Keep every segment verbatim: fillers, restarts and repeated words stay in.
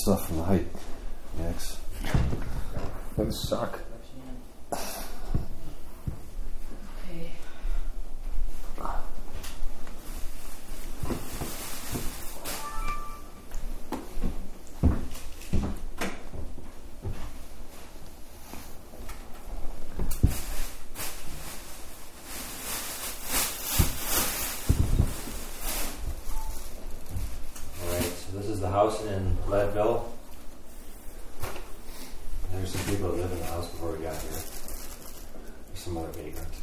stuff from the hike. Next. That suck. Okay. Alright, so this is the house in Leadville. There's some people that live in the house before we got here. There's some other vagrants.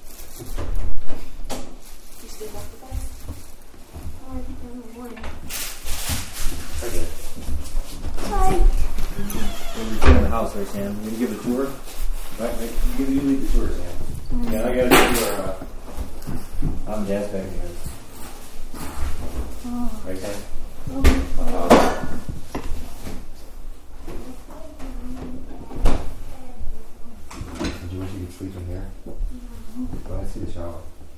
You stay up with us? Oh, I think I'm the one. I did. Hi. When we get in the house there, Sam, you gonna give a tour? Right, right. You, give, you lead the tour, Sam. Mm-hmm. Yeah, I gotta do our, uh, I'm Dad's back here. Oh. Right, Sam? Oh. Uh, Did you wish you could sleep in here? Go ahead, see the shower.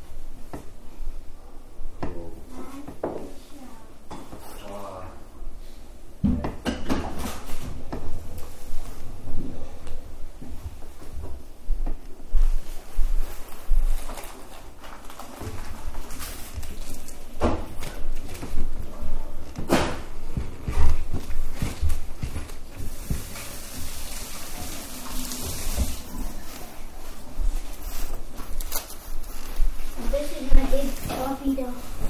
This is my big coffee dough.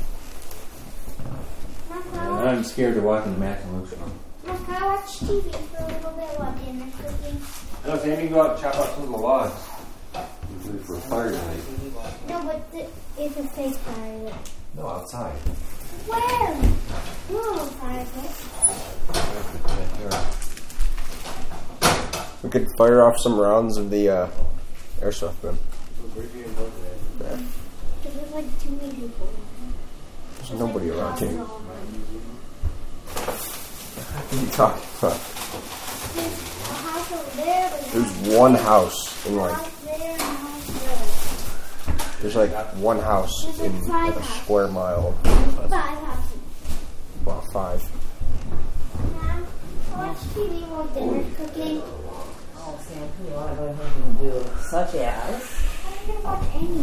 Mom, can I and watch, I'm scared to walk into Max and Luke's room. Mom, can I watch T V for a little bit while dinner's cooking? No, Sam, you can go out and chop up some of the logs. We're ready for a fire tonight. No, but th- it's a fake fire. No, outside. Where? No fire pit. We could fire off some rounds of the uh, airsoft gun. Yeah. There's like too many people. There's nobody like around here. house What are you talking about? There's a house over there, but There's one house in a like, house there and a house there. there's like one house in like a square mile. Five houses. Well, five. Mom, watch T V while dinner's cooking. Oh, Sam, who are what am I going to do? Such as? I don't watch any.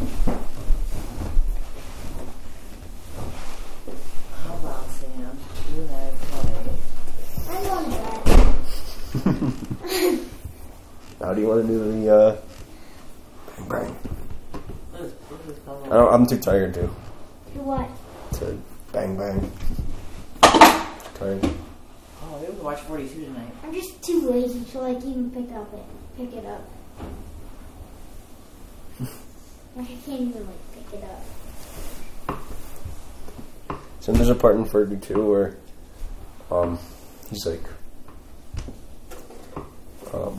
How about, Sam, you and I play? I'm going to bed. How do you want to do the uh, bang bang? What is, what is called? I don't, I'm too tired to To what? to bang bang. Tired. Oh, we would watch forty-two tonight. I'm just too lazy to like even pick up it. Pick it up. Like I can't even like pick it up. So there's a part in thirty-two where um, he's like, um,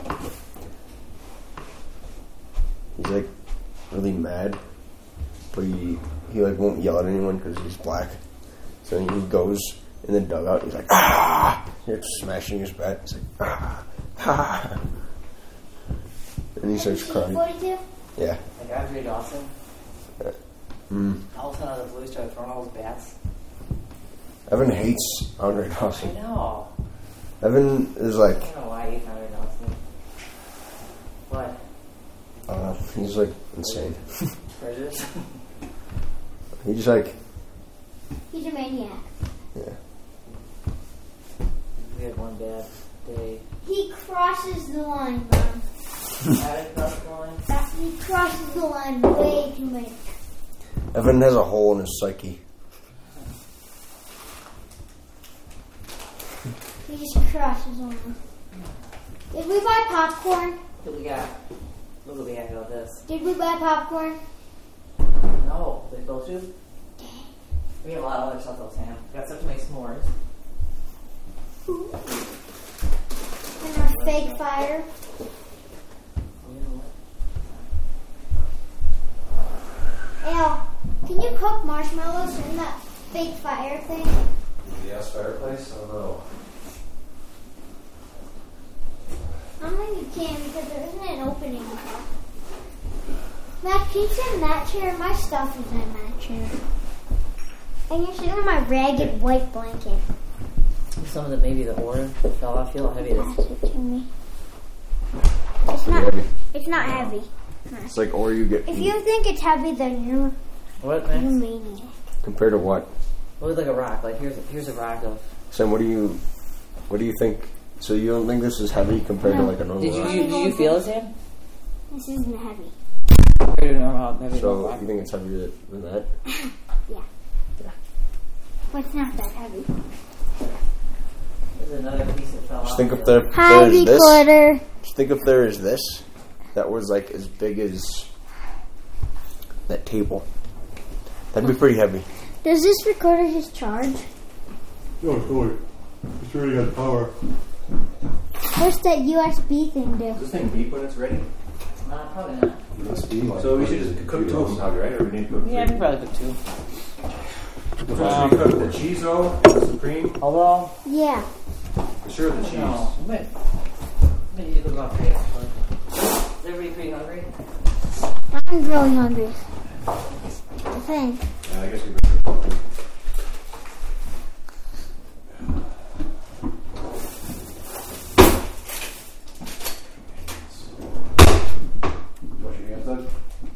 he's like really mad, but he he like won't yell at anyone because he's black. So then he goes in the dugout. He's like, ah! He's smashing his bat. He's like, ah, ah. And he starts crying. forty-two? Yeah. Like Andre Dawson. Mm. All of a sudden, out of the blue, started throwing all his bats. Evan hates Andre I Dawson. know. Evan is like, I don't know why he hates Andre Dawson. What? I don't know. He's like insane. Prejudice? He just like, He's a maniac. yeah. We had one bad day. He crosses the line, Mom. How did cross the line? That- He crosses the line way too much. Evan has a hole in his psyche. He just croshes the line. Did we buy popcorn? What we got? Look what we had about this. Did we buy popcorn? No, they supposed to. We have a lot of other stuff though, Sam. We got stuff to make s'mores. And our fake fire. You know what? Al, can you cook marshmallows in that fake fire thing? Yes, fireplace? I don't know. I don't think you can because there isn't an opening. Matt, can you sit in that chair? My stuff is in that chair. And you're sitting on my ragged white blanket. some of the maybe the ore fell off. Feel how heavy it is. Pass it to me. It's Pretty not. heavy. It's not heavy. It's like ore you get If you think it's heavy, then you're What, you're man? maniac. compared to what? What was like a rock? Like here's a, here's a rock of. Sam, what do you what do you think? So you don't think this is heavy compared to No. like a normal Did you rock? did you feel it, Sam? This isn't heavy. Compared to normal, maybe So normal rock. you think it's heavier than that? But it's not that heavy. There's another piece that fell Just off. think if there, Hi, there's this. recorder. Just think if there is this that was like as big as that table. That'd be pretty heavy. Does this recorder just charge? No, it's going. It's already got power. What's that U S B thing do? Does this thing beep when it's ready? Nah, probably not. It must be like. So we what should is just it, cook computer toast or now, right? Or we need to cook Yeah, I three? can probably cook two. What should we cook? The cheese-o? The supreme? Although, Yeah. For sure the cheese. no, I'm gonna, I'm gonna need to cook about three actually. Is everybody pretty hungry? I'm really hungry. I think. Yeah, I guess we better cook two. Wash your hands up.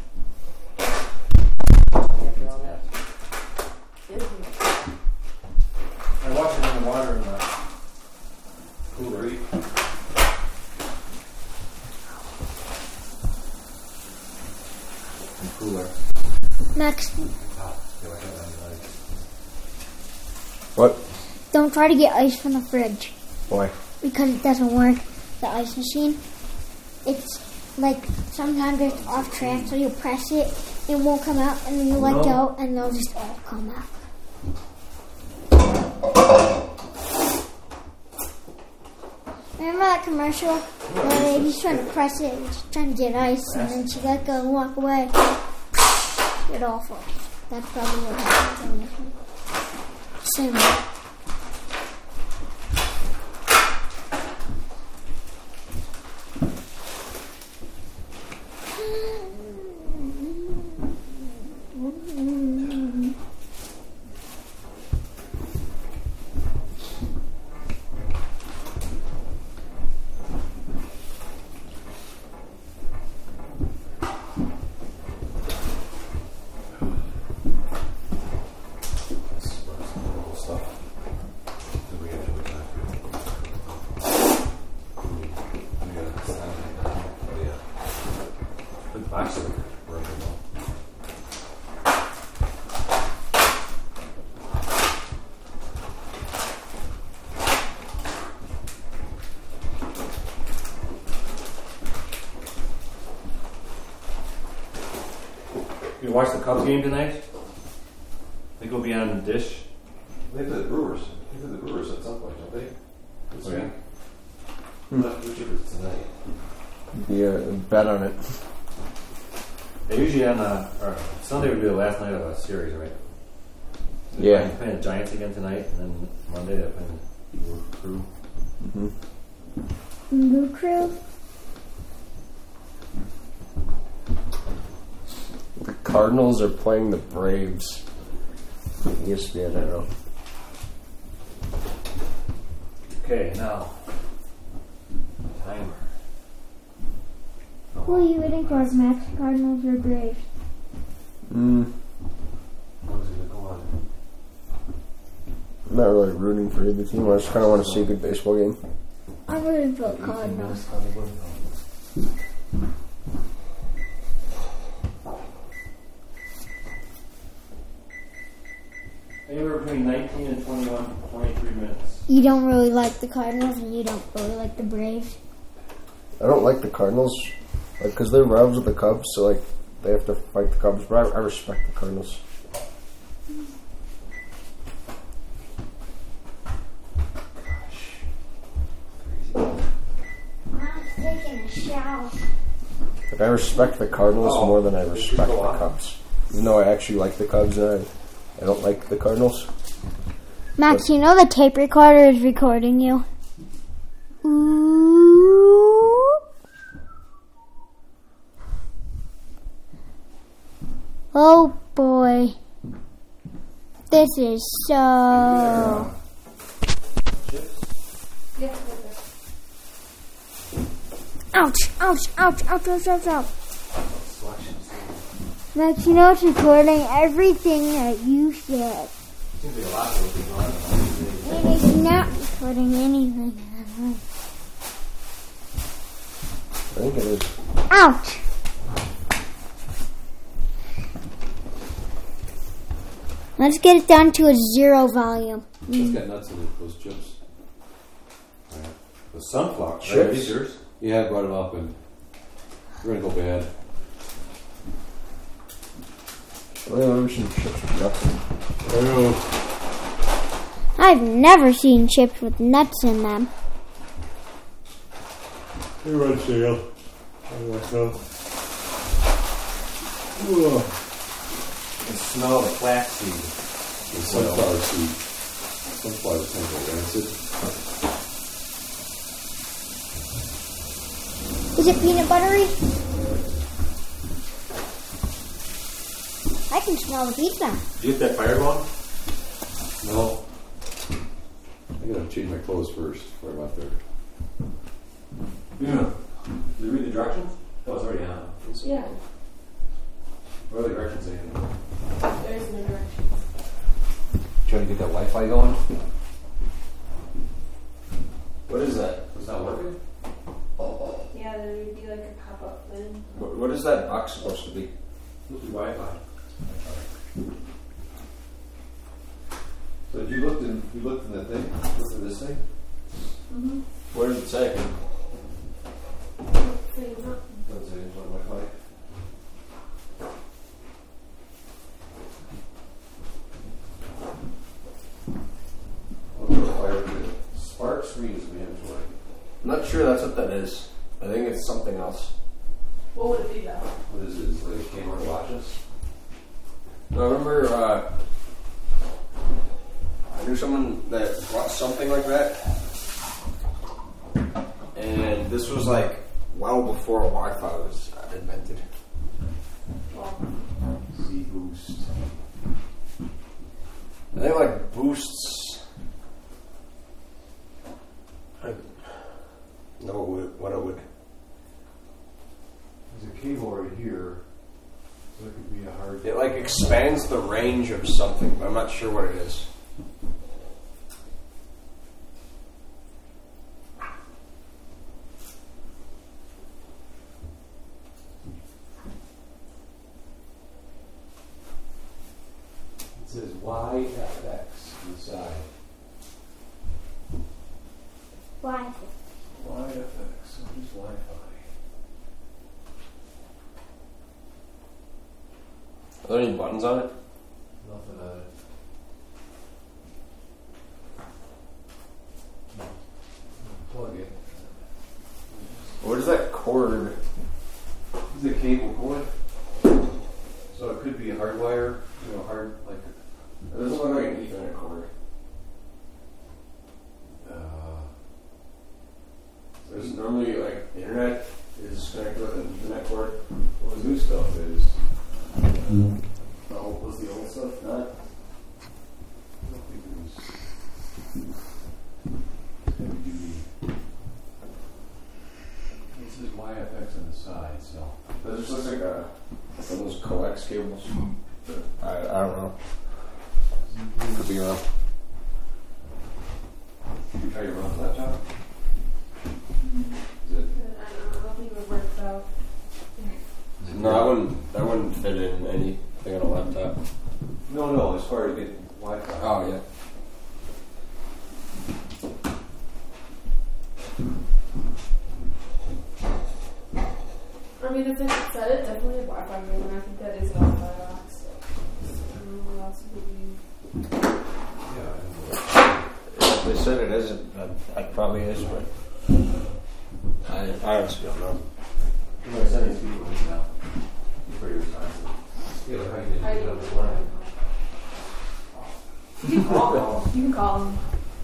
I wash it in the water in the cooler. And cooler. Max, What? don't try to get ice from the fridge Why? because it doesn't work. The ice machine. It's like sometimes it's off track, so you press it, it won't come out, and then you let No. go, and they'll just all come out. Remember that commercial where the lady's trying to press it and she's trying to get ice, and then she let go and walk away? It all falls. That's probably what happened on this one. Similar. Good box of rubber. You watch the Cubs game tonight? Think it'll be on the dish? They play the Brewers. They play the Brewers at some point, don't they? This Oh, yeah. week. Not whichever it's tonight. Yeah, bet on it. They usually on uh, or Sunday would be the last night of a series, right? They're Yeah. playing- playing the Giants again tonight, and then Monday they're playing the Crew. Mm-hmm. Blue Crew? The Cardinals are playing the Braves. E S P N, I don't know. Okay, now timer. Who are you rooting for, Max? Cardinals or Braves? Mm, What is it gonna go on? I'm not really rooting for either team. I just kind of want to see a good baseball game. I'm rooting for the eighteen Cardinals. minutes, how they win. Anywhere between nineteen and twenty-one, twenty-three minutes. You don't really like the Cardinals, and you don't really like the Braves. I don't like the Cardinals, like, because they're rivals with the Cubs, so, like, they have to fight the Cubs, but I, I respect the Cardinals. I'm taking a shower. Like, I respect the Cardinals Oh, more than I did you respect go the on? Cubs. Even though I actually like the Cubs, and I, I don't like the Cardinals. Max, you know the tape recorder is recording you? Ooh. Oh boy. This is so... Chips? Ouch, ouch, ouch, ouch, ouch, ouch, ouch. Selection. Max, you know it's recording everything that you said. Seems like a lot of people on It is not recording anything. I think it is. Ouch! Let's get it down to a zero volume. It's got nuts in it, those chips. Right. The sunflower. Chips? Right, these yours? Yeah, I brought it up and we're gonna go bad. Well, I've never seen chips with nuts in. I know. I've never seen chips with nuts in them. They were on sale. I don't know. You can smell the flaxseed. The sunflower seed. Sunflower temple rancid. Is it peanut buttery? I can smell the pizza. Did you get that fire going? No. I gotta change my clothes first before I'm out there. Yeah. Did you read the directions? Oh, it's already on. Yeah, What are the directions saying? there's no directions. Trying to get that Wi-Fi going? What is that? It's not working? Yeah, there would be like a pop-up then. What, what is that box supposed to be? Supposed to be Wi-Fi. So you looked in you looked in that thing? Looked in this thing? Mm-hmm. What does it say? Saying that. Doesn't say it's on Wi-Fi. Spark screens mandatory. I'm not sure that's what that is. I think it's something else. What would it be though? What is it? Is it like a camera to watch us? I remember uh, I knew someone that bought something like that, and this was like well before Wi-Fi was invented. Well, Z Boost. I think like boosts. I don't know what it would. There's a cable right here. So it could be a hard. It like expands the range of something, but I'm not sure what it is. It says Y F X inside. Why? Y F X. Who's Wi-Fi? Are there any buttons on it? Nothing on it. Plug it. What is that cord? This is a cable cord. So it could be a hardwire, you know, hard like. It doesn't look like an Ethernet cord. Uh, There's normally like the internet is connected with an Ethernet cord. well, the new stuff is. Oh, was the old stuff not? I don't think it was. Heavy duty. It says Y F X on the side, so. That just looks like a one of those coax cables. I I don't know. Could be wrong. Did you try to run the laptop? Is it? I don't know. I don't think it would work though. No, that wouldn't that wouldn't fit in anything on a laptop. No, no, as far as getting Wi-Fi. Oh yeah. I mean, if it said it, definitely a Wi-Fi room, and I think that is a Wi-Fi box. I don't know what else it would be. Yeah. If they said it isn't, that, that probably is, but I I honestly don't know. I'm going to send these people an email. You're pretty responsive. Yeah, but how you did I it don't this know. morning? You can call them. You can call them.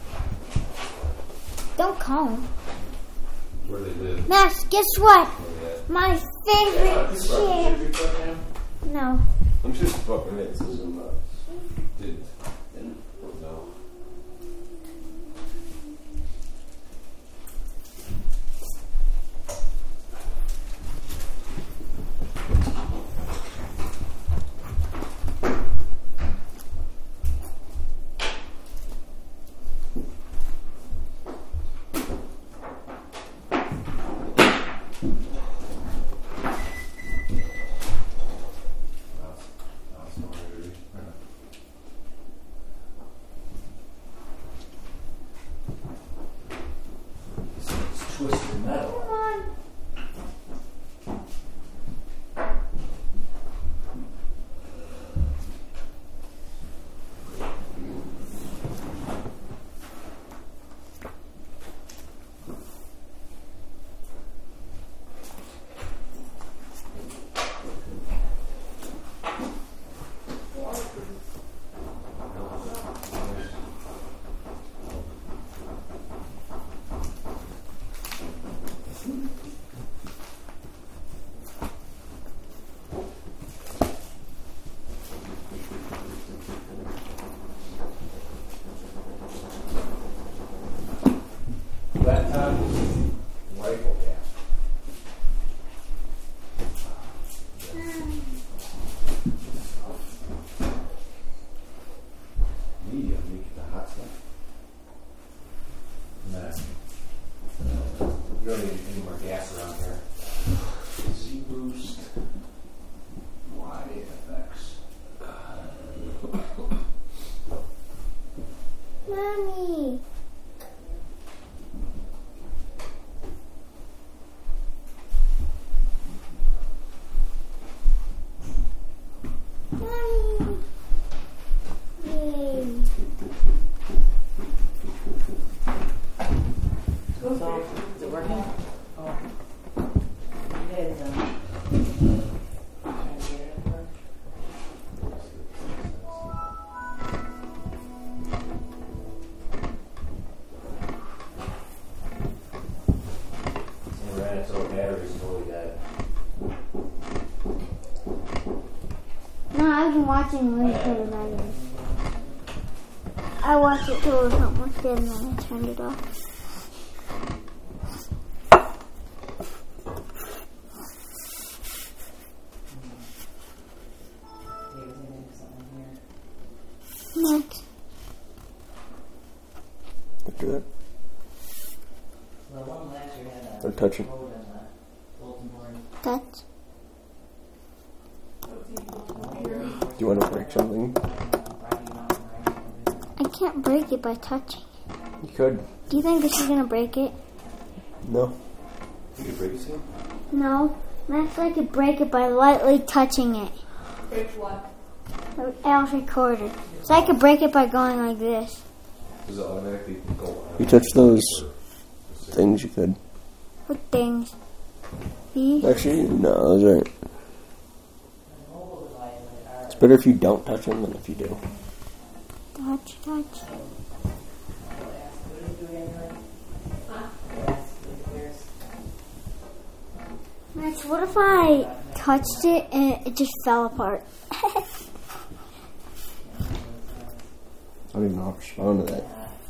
Don't call him. Where they live. Max, guess what? Where they at. My favorite chair. Did you put him? No. I'm just fucking it. This is nuts. Didn't. Didn't. No. It's twisted metal. Come on. Laptop, rifle gap. Medium, you get the hot stuff. Nah. You don't need any more gas around here. Z-Boost. Y F X. Mommy. Mommy. Yay. So, is it working? Oh. You guys, um, trying to get it to work? And ran its own batteries totally dead. No, I've been watching movies for the batteries. I watched it till it was almost dead and then I turned it off. Yeah, was there maybe something here? Next. After that, The one last year had a They're touching. code in the bulletin board. Touch. do you want to break something? I can't break it by touching. You could. Do you think this is gonna break it? No. You could break this thing? No. Max, I could break it by lightly touching it. Break what? Al's recorder. So I could break it by going like this. Does it automatically go on? You touch those things, you could. What things? These? Actually, no, those aren't. It's better if you don't touch them than if you do. Touch, touch. Max, what if I touched it and it just fell apart? I don't even know how to respond to that.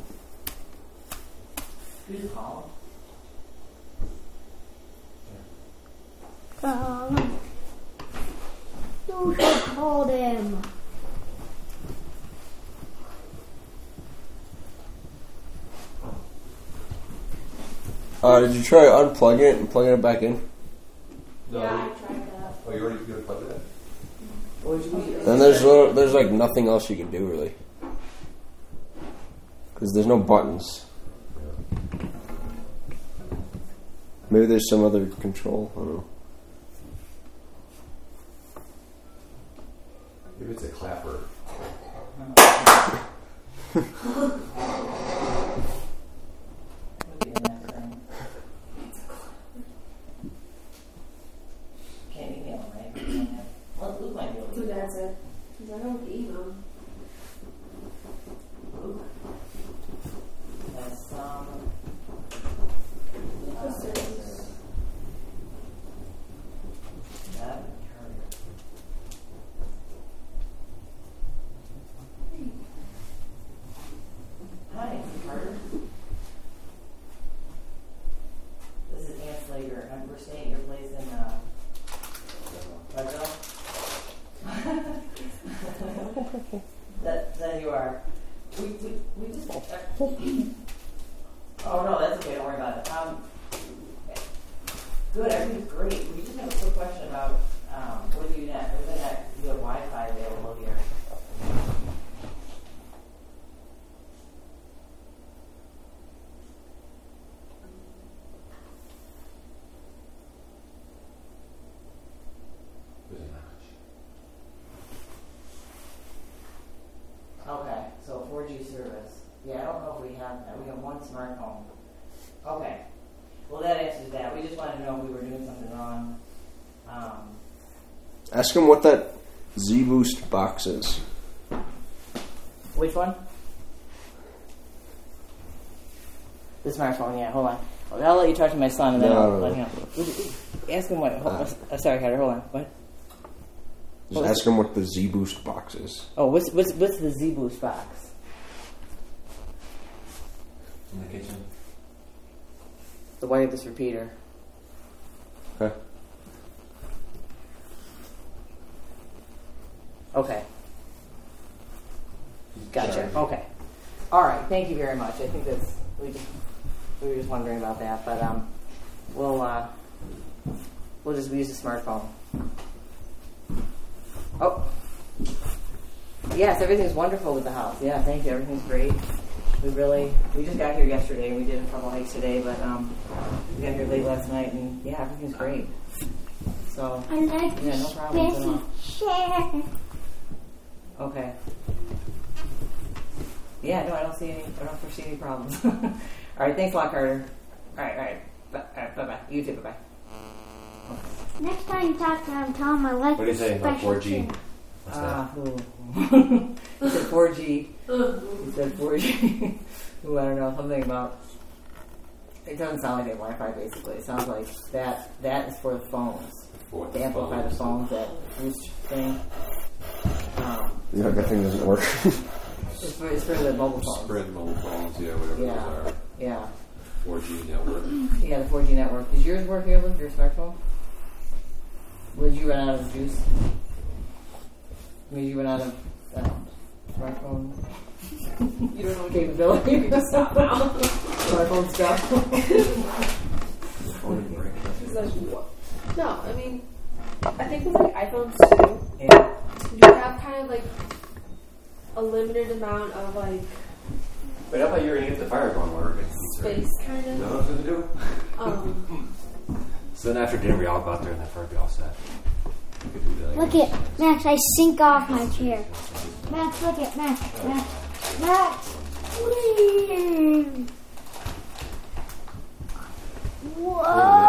Who's calling? Um, you should call them. Uh, did you try unplugging it and plugging it back in? No. Yeah, I tried that. Oh, you already gonna plug it in? Then there's little, there's like nothing else you can do really, because there's no buttons. Maybe there's some other control. I don't know. Maybe it's a clapper. Can't email them, right? Well, Luke might be able to Who do that. does it? Because I don't email. Luke. That's, um... What's this? That would hurt. Hi, Carter. This is Ann Slater. and We're staying at your place in, uh... Redville? that, that you are. We, we, we just... oh, no, that's okay. Don't worry about it. Um... Good. everything's great. We just have a quick question about um, whether you net, whether that you have Wi-Fi available here. Okay, so four G service. Yeah, I don't know if we have that. We have one smartphone. Okay. Well, that answers that. We just wanted to know if we were doing something wrong. Um, Ask him what that Z-Boost box is. which one? The smartphone, yeah. Hold on. Well, I'll let you talk to my son and then No, I'll no, let no. him know. Ask him what. Hold, uh, uh, sorry, Carter. Hold on. What? Just ask him what the Z-Boost box is. Oh, what's what's what's the Z-Boost box? In the kitchen. The wireless repeater. Okay. Okay. Gotcha. Okay. All right. Thank you very much. I think that's we just we were just wondering about that, but um, we'll uh, we'll just use the smartphone. Oh. Yes, everything's wonderful with the house. Yeah, thank you. Everything's great. We really we just got here yesterday and we did a couple hikes today, but um, we got here late last night and yeah, everything's great. So I like yeah, no problems at all. share. Okay. Yeah, no, I don't see any. I don't foresee any problems. All right, thanks a lot, Carter. All right, all right, bye, all right, bye, bye. You too, bye, bye. Next time you talk to him, tell him I like What do you say about special four G? care. What's Ah, that? ooh. You said four G. You said four G. Ooh, I don't know, something about. It doesn't sound like they have Wi-Fi. Basically, it sounds like that. That is for the phones. For To amplify the phones. That boost thing. Um, Yeah, that thing doesn't work. it's for it's for the mobile phones. Spread mobile phones, yeah, whatever Yeah. those are. Yeah. four G network. Yeah, the four G network. Does yours work here with your smartphone? Did you run out of juice? I mean, you run out of um, smartphone? You don't know what capability. You can stop now. Smartphone stuff. It's like, what? No, I mean, I think with like iPhones too, Yeah. you have kind of like a limited amount of like Wait, I thought you were going to get the fire going work. space, kind of. No, nothing to do. Um, So then after dinner, we all go out there and that fire be all set. We could do that. Look at Max. I sink off my chair. Max, look at Max. Max. Max. Whee! Whoa!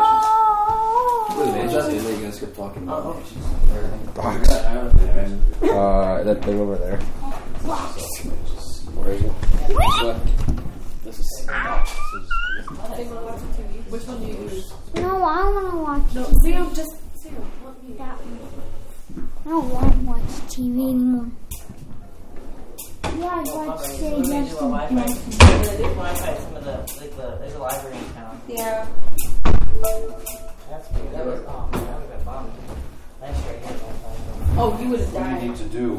They guys could fucking Oh, Box. Uh, Uh, that thing over there. Where is it? this is. I think I'll watch the T V. Which one do you use? No, I want to watch No, Sam, just Sam. Let me. that one. I don't want to watch T V anymore. Yeah, I watch okay. Say So we do a Yes Wi-Fi. and There's Wi-Fi at some of the, like the, there's a library in town. Yeah. That's weird. That was, oh, man, that would have been bummed. Last year I had Wi-Fi. Oh, you would have What do you died. need to do?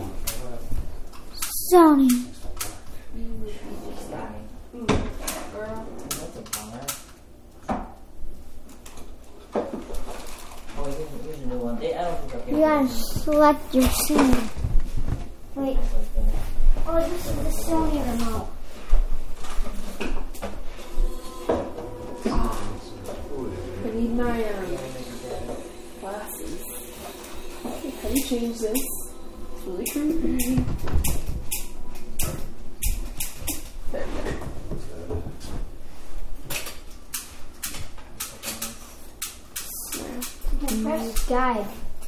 Sony. You would have just died. Mm, girl. That's a bummer. Oh, here's a, here's a new one. They, I don't think they'll You get gotta select your scene. Wait. Oh, this is the Sony remote. I need my um, glasses. How do you change this? It's really creepy. There we go. Okay, press guide.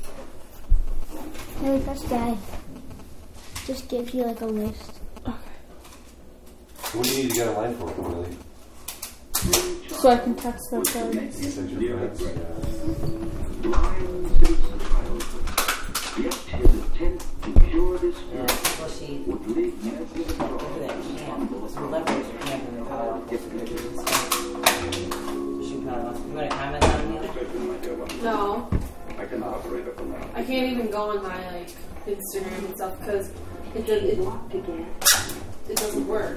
Hey, press guide. Just gives you like a list. What do you need to get online for, really? So I can text my friends. Message your friends. Yeah, well, she, look at that camp. So we left her camp in the car. She probably wants, you want to comment on it either? No. I can't even go on my like Instagram and stuff because it does it, it doesn't work.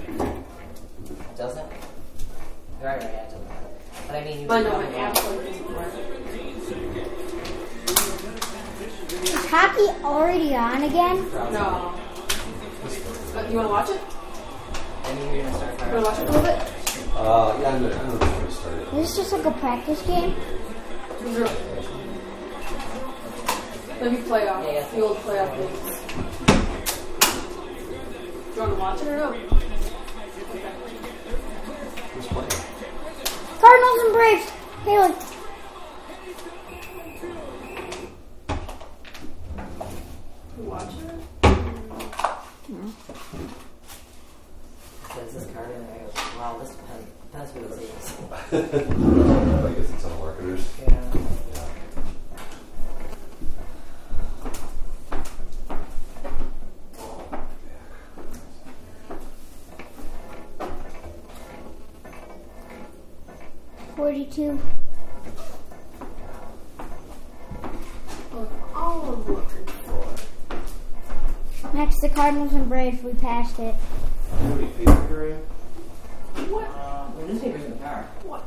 Doesn't? Right, right, yeah, it doesn't. But I mean, you I can know go my on app the- like doesn't work. hockey already on again? No. Uh, you want to watch it? And you're gonna start You want to watch it a little bit? Uh, yeah, I'm gonna, I'm gonna get started. Is this just like a practice game? Zero. Maybe playoff. Yeah, yeah. The old playoff games. Do you want to watch it or no? Who's playing? Cardinals and Braves. Haley. You watch it? Says this card in there. I go, wow, this depends, depends who this is. I guess it's all marketers. Yeah. forty-two. Look, all I'm looking for. Next, the Cardinals and Braves. We passed it. How many paper are in? What? Uh, the newspaper's in the car. What?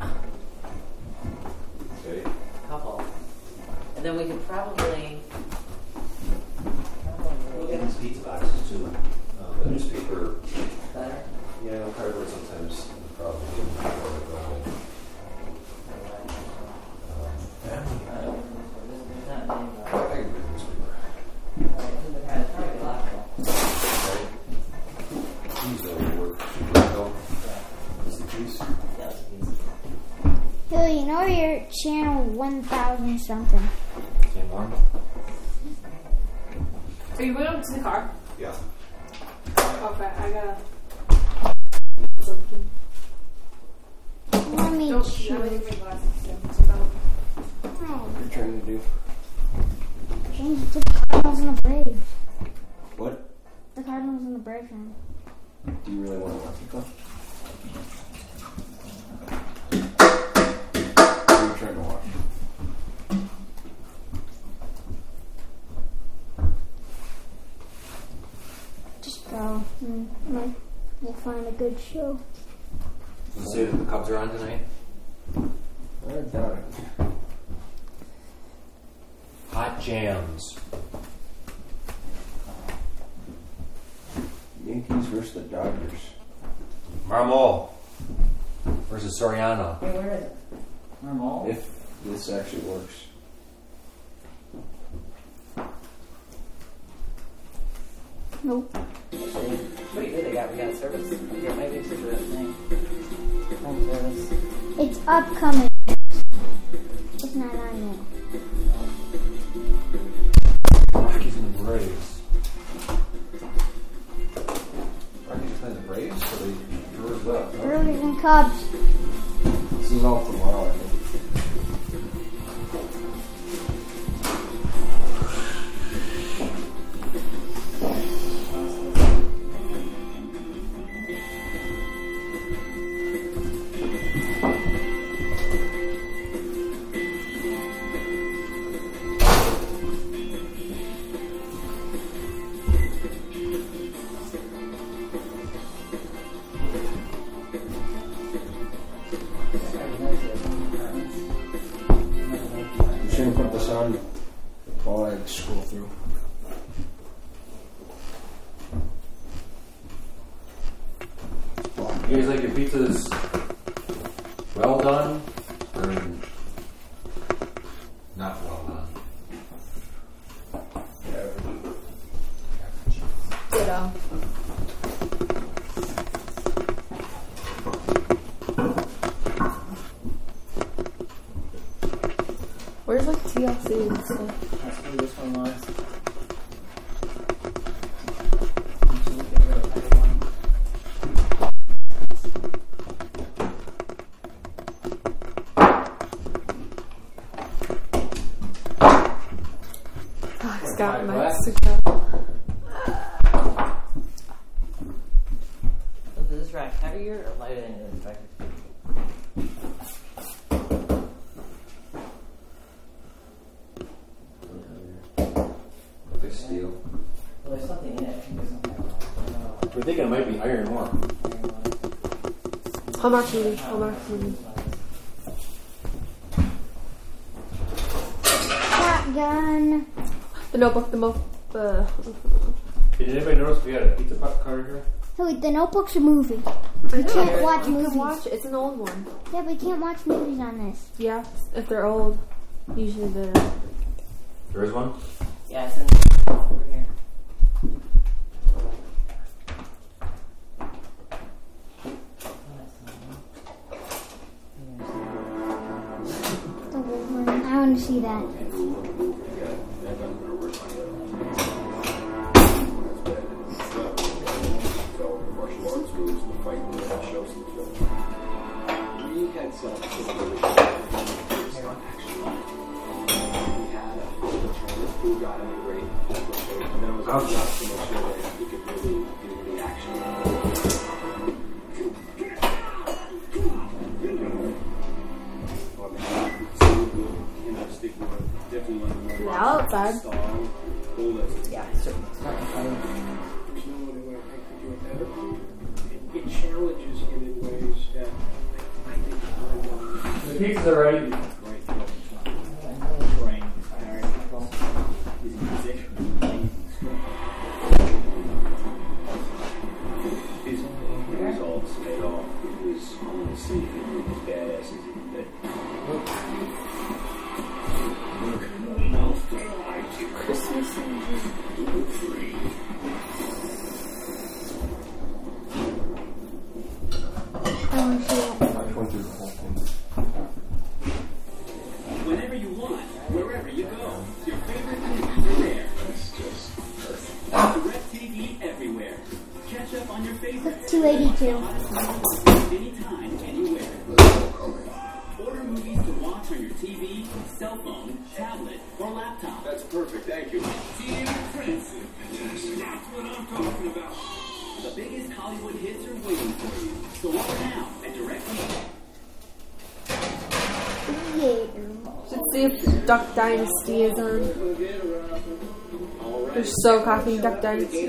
Okay. A couple. And then we could probably. We'll get these pizza boxes too. Uh, the newspaper, Better. yeah, cardboard sometimes probably didn't go away. Um, Uh, there's not many, I uh, can read the newspaper. Right, this is the kind of probably a lot though. Right? These don't work. Go. What's the piece? That was easy. Haley, you know your channel one thousand something. Same one. Are you going up to the car? Yeah. Okay, I gotta. Something. Let me Don't choose. shoot. I'm gonna make glasses soon. So don't. Oh, What are you trying to do? change it to the Cardinals and the Braves. What? The Cardinals and the Braves. Now. Do you really want to watch it? What are you trying to watch? Just go. Mm, mm, we'll find a good show. You say that the Cubs are on tonight? I doubt it. Hot jams. Yankees versus the Dodgers. Marmol versus Soriano. Hey, where is it? Normal? If this actually works. Nope. Actually, pretty good. They got, we got service. Yeah, maybe it's just a thing. Home service. It's upcoming. It's not on yet. Rockies and the Braves. Rockies playing the Braves, so they Brewers left. Huh? Brewers and Cubs. This is all tomorrow, I think. You shouldn't put this on while I scroll through. You guys like your pizzas well done or not well done? Ditto. Where's like T L C and stuff? That's who this one was. Should we get rid of that one? Oh, it's got Five Mexico. Is this rack heavier or lighter than you expected? What they steal. Well, there's something in it. I think there's something. I don't know. We're thinking it might be iron ore. Hallmark movie. Hallmark movie. Shotgun. The Notebook, the mo. Uh, Did anybody notice we had a pizza pot card here? Hey, wait, the Notebook's a movie. I You know. can't watch You can movies. watch it. It's an old one. Yeah, but you can't watch movies on this. Yeah, if they're old, usually they're. There is one? Yeah, it's in over here. The Wolverine. I want to see that. Now outside. Yeah, it's starting funny. It challenges him in ways that I think are The pizza's already. He's a musician. His results paid off. It was on the scene. It was badass as he did. Christmas I want to see that. I went through the whole thing. Whenever you want, wherever you go, your favorite movies are there. That's just perfect. DirecTV everywhere. Catch up on your favorites. two eighty-two. Anytime, anywhere. Order movies to watch on your T V, cell phone, tablet, or laptop. That's perfect, thank you. Dear friends, that's what I'm talking about. The biggest Hollywood hits are waiting for you. So order now at DirecTV. Should see if Duck Dynasty is on. They're so copying Duck Dynasty.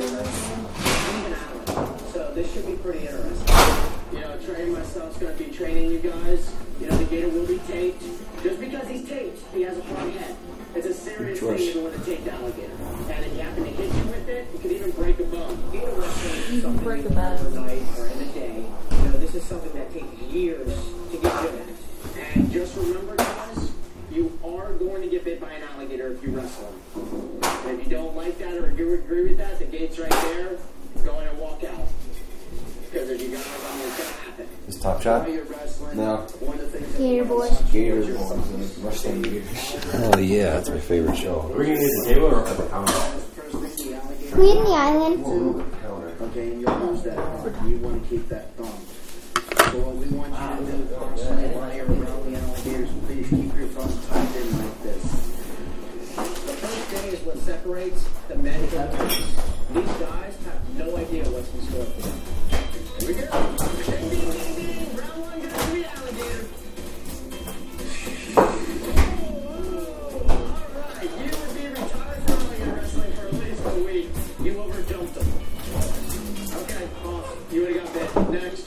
So this should be pretty interesting. You know, training myself's going to be training you guys. You know, the gator will be taped. Just because he's taped, he has a front head. It's a serious thing even with a taped alligator. And if you happen to hit you with it, it could even break a bone. Gator wrestling is You can something break you a bone. do overnight or in the day. You know, this is something that takes years to get good at. And just remember, guys, you are going to get bit by an alligator if you wrestle him. And if you don't like that or you agree with that, the gate's right there. Go in and walk out. Because if you got it, I mean, it's going to happen. Is Top Shot? While you're wrestling, No. one of the things that Gator we Boys. always Gator do is Boys, something like wrestling gators. Oh yeah, that's my favorite show. Are we going to use the table or at the counter? first the alligator. Queen the Island. Okay, and you'll use that thumb. You want to keep that thumb. So what we want you to do constantly while you're around the alligators, please keep your thumb tucked in like this. The first thing is what separates the men from the women. These guys have no idea what's in store for them. Here we go. Ding, ding, ding, ding. Round one goes to the alligator. Alright, you would be retired from alligator wrestling for at least a week. You overjumped them. Okay, off. You would have got bit. Next.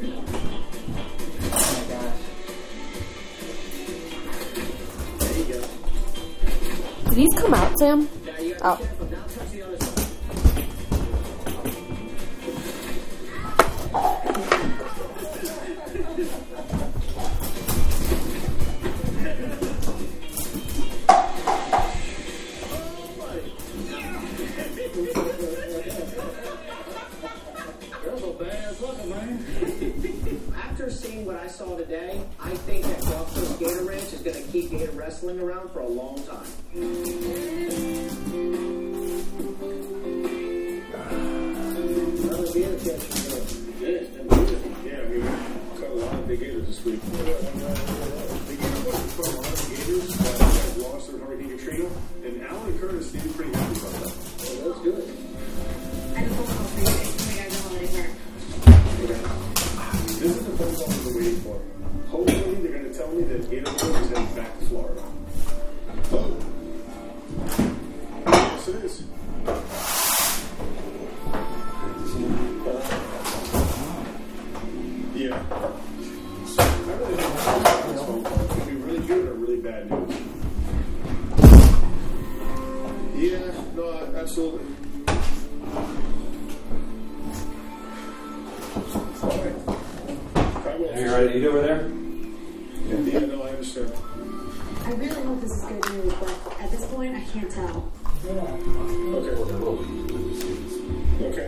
Oh my gosh. There you go. Did these come out, Sam? Now you Oh. got to be careful. Now touch the other side. After seeing what I saw today, I think that Gulf Coast Gator Ranch is going to keep gator wrestling around for a long time. Another gator catch for you. Yeah, it's been good. Yeah, I mean, we caught a lot of big gators this week. Big gator wasn't caught a lot of gators that had lost their Hurricane Katrina, and Alan and Curtis seemed pretty happy about that. Well, that's good. I just want to call for you guys to make guys know how they work. This is the phone call we've been waiting for. Hopefully, they're going to tell me that Gator Boy is heading back to Florida. Oh. Yes, it is. Yeah. I really don't know if this phone call is going to be really good or really bad news. Yeah, absolutely. All right. I will. Are you ready to eat over there? Yeah, no, I understand. I really hope this is good news, but at this point, I can't tell. Okay. Well, there will be when you see this. Okay.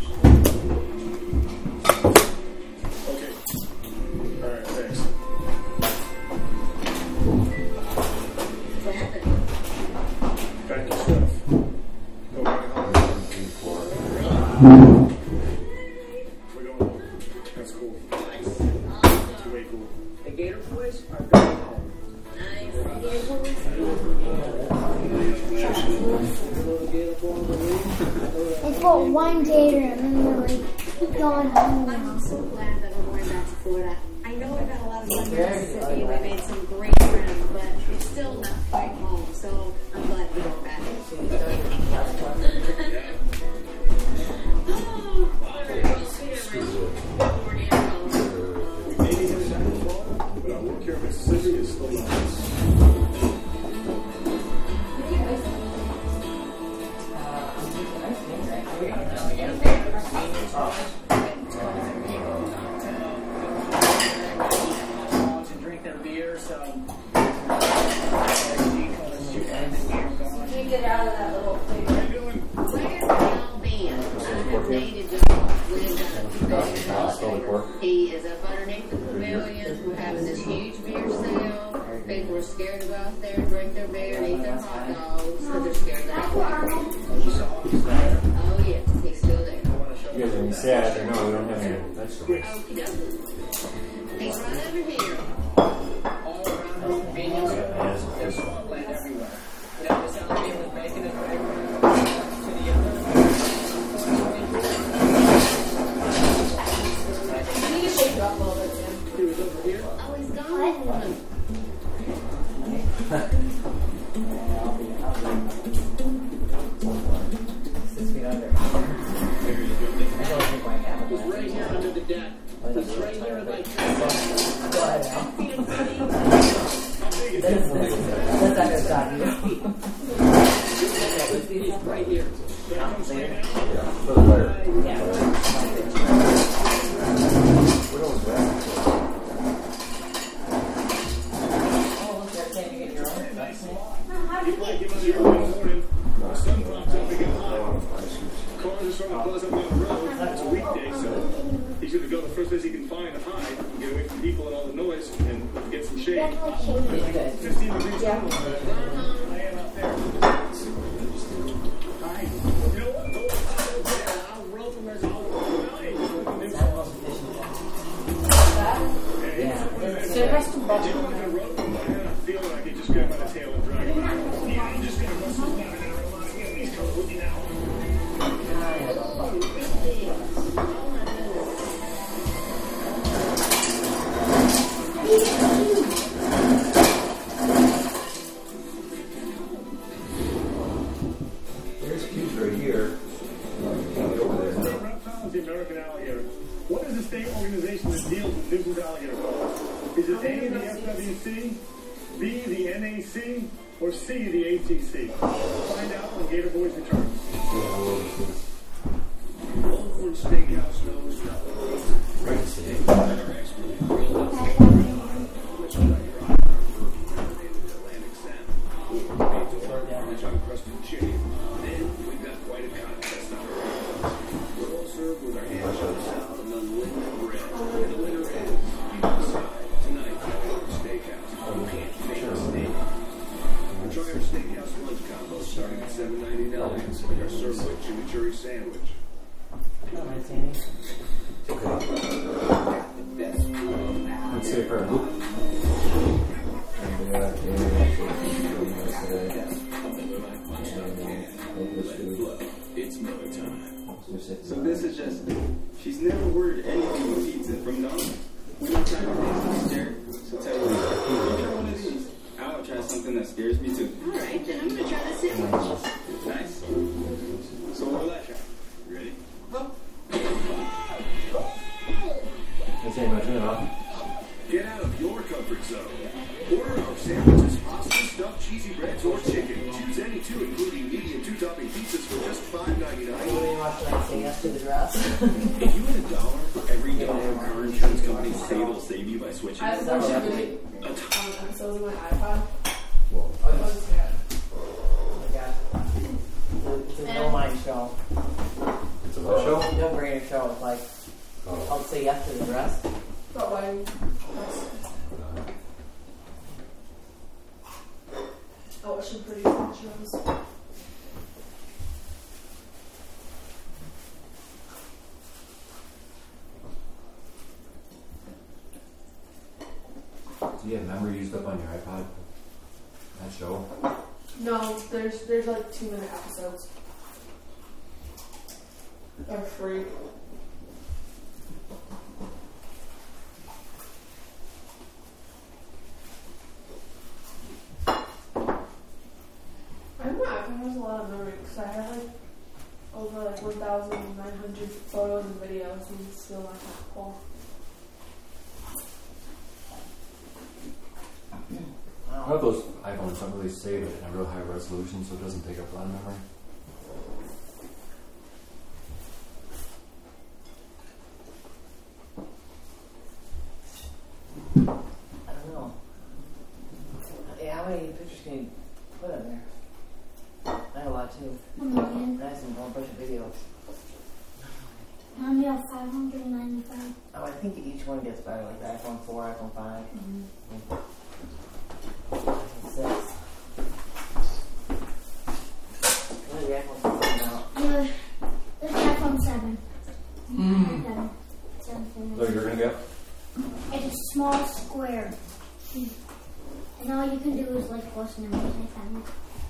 Okay. All right, thanks. What happened? Pack your stuff. Go back home. We're going home. That's cool. It's way cool. The Gator boys are going home. Nice. They fought one gator and then they're like going home I'm now. so glad that we're going back to Florida. I know we've got a lot of fun in Mississippi. We made some great friends, but it's still not quite home. So I'm glad we went back. Oh, all right, well, see you, Rich. Good morning, everyone. Maybe it's not the fall, but our work here in Mississippi is still not. To drink their beer, so. You get out of that little thing. How you doing? Where's Al Ben? I have dated John. Lives out of Pavilion. He is up underneath the pavilion. We're having this huge beer sale. People are scared to go out there and drink their beer and eat their hot dogs because they're scared of the alcohol. Oh, yes, he's still there. You guys are going to be sad. I know we don't have any vegetables. Okie dokie. He's right over here. All around the convenience store, Yes, there's yes. swampland everywhere. You know, this other game with bacon and bacon. To the other. You need to shake it up a little bit, Tim. He was over here. Oh, he's gone. Six feet under. There you go. I don't think I have It was it. right here under the deck. It was right here like Go ahead now. How big is That's, it? that's, that's not good stop you. It's right here. For the fire. Yeah. What else is that? Oh, look, there, can't you get your own? You like him on the early morning. The sun pops up and gets hot. Cars are starting to buzz up down the road. It's a weekday, so he's going to go the first place he can find to hide and get away from people and all the noise and get some shade. Did you guys? fifteen degrees Yeah. I am out there. Hi. You know what? Go out over there. I'll rope him as I'll nice. That was efficient. Hey, Yeah. So the rest of I'm not going to rope him, but I'm not feeling like he just grabbed by the tail and drag him. Yeah, I'm just going to rustle him down and out of my way. He's coming with you now. There's cubes right here. Can't get over there. The reptile is the American alligator. What is the state organization that deals with nuisance alligator calls? Is it A, the F W C, B, the N A C, or C, the A T C? Find out when Gator Boys return. Longhorn Steakhouse knows Right today. Atlantic salmon. Made to crusted chicken. Then we've got quite a contest on our hands. We're all served with our hands on salad and unlimited bread. And the winner is, you decide, tonight at Longhorn Steakhouse. You can't make a mistake. Try our Steakhouse lunch combo starting at seven ninety-nine. Like our served with chimichurri sandwich. Not my Sandy. The best food on that. Let's see for a loop. And, uh, It's Miller time. So this is just, she's never ordered anything with pizza from Domino's. We're not trying to make her scared, so tell you what, try one of these. I'll try something that scares me too. Alright, then I'm gonna try the sandwich. Nice. So what'll that try? Ready? Let's see my turn off. Get out of your comfort zone. Order our sandwiches, pasta, stuffed cheesy breads, or chicken. Choose any two, including medium two-topping pizzas for just five ninety What nine. are you watching? Like, say yes to the dress? If you had a dollar for every dollar car insurance companies say it'll save you by switching, I have That watched would really a um, ton. episodes on my iPod. Well, Oh, it's good. Oh my god. It's a no mind show. it's a what show? No brainer show. It's like, Oh. I'll say yes to the dress. But why? I watched some pretty good shows. Do you have memory used up on your iPod? That show? No, there's there's like two minute episodes. They're free. I don't know, iPhone has a lot of memory because I have like over like one thousand nine hundred photos and videos and it's still not that full. I thought those iPhones don't really save it in a real high resolution, so it doesn't take up a lot of memory. I don't know. Yeah, how many pictures can you put in there? I have a lot too. A million. Nice and a bunch of videos. I only have five hundred ninety-five. Oh, I think each one gets better, like the iPhone four, iPhone five, Mm-hmm. iPhone six. When did the iPhone six come out? No, there's the iPhone seven. Mm. seven. So you're gonna get? It's a small square. And all you can do is like post numbers, I found.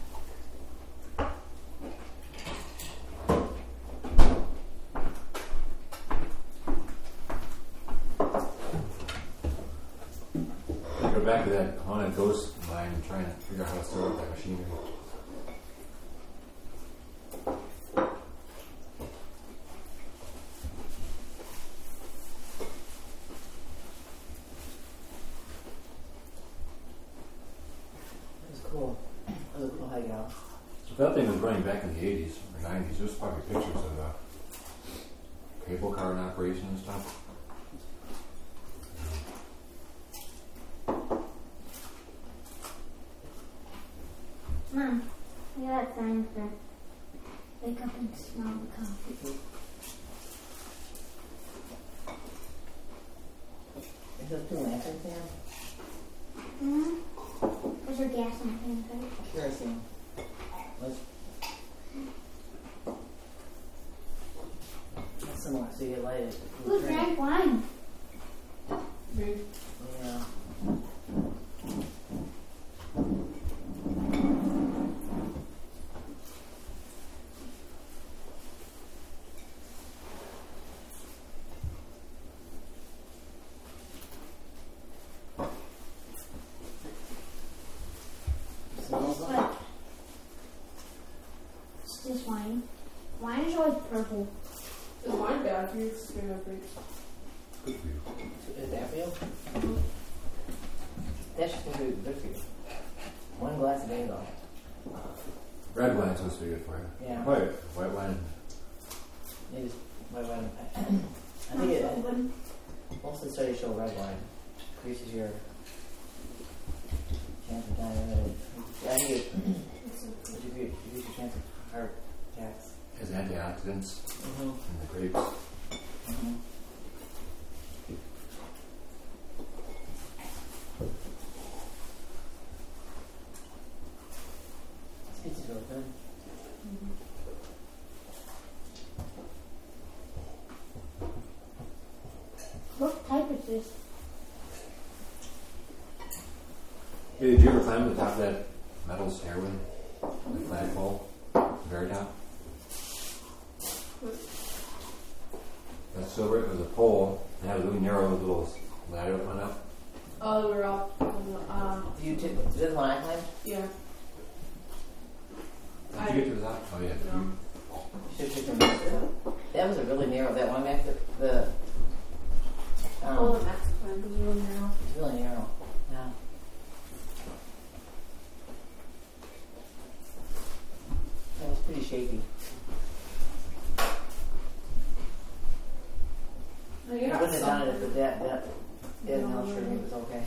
Go back to that haunted ghost line and trying to figure out how to start up that machinery. It was cool. It was a cool hideout. If that thing was running back in the eighties or nineties, there's probably pictures of the cable car in operation and stuff. Mom, I got time for wake up and smell the coffee. Is those two lanterns there? Mm-hmm. There's your gas in the pan, right? Kerosene. Let's. That's similar, so you light it. Who drank wine? Me. Yeah. Smells like. What? It's just wine. Wine is always purple. Is mine bad for you? It's gonna have grapes. Good for you. Is that for you? That's just supposed to be good for you. One glass a day though. Red wine's supposed to be good for you. Yeah. White, white wine. It is white wine. I think it, most of the studies show red wine increases your chance of dying. Yeah, I think it increases your chance of heart attacks. Has antioxidants Mm-hmm. in the grapes. Mm-hmm. This pizza's really good. What type is this? Hey, did you ever climb to the top of that metal stairway? The flagpole? The very top? That's so right, it was a pole. It had a really narrow little ladder that went up. Oh, we're up. Uh, Do you t- is this one I climbed? yeah. Did I- you get to the top? Oh, yeah. No. You- Should have taken this. That was a really narrow. That one after the. Um, Oh, the next one was really narrow. It's really narrow. Yeah. That was pretty shaky. No, I you're not wouldn't have done it if something. the dad, dad, dad No, no, sure no. it was okay.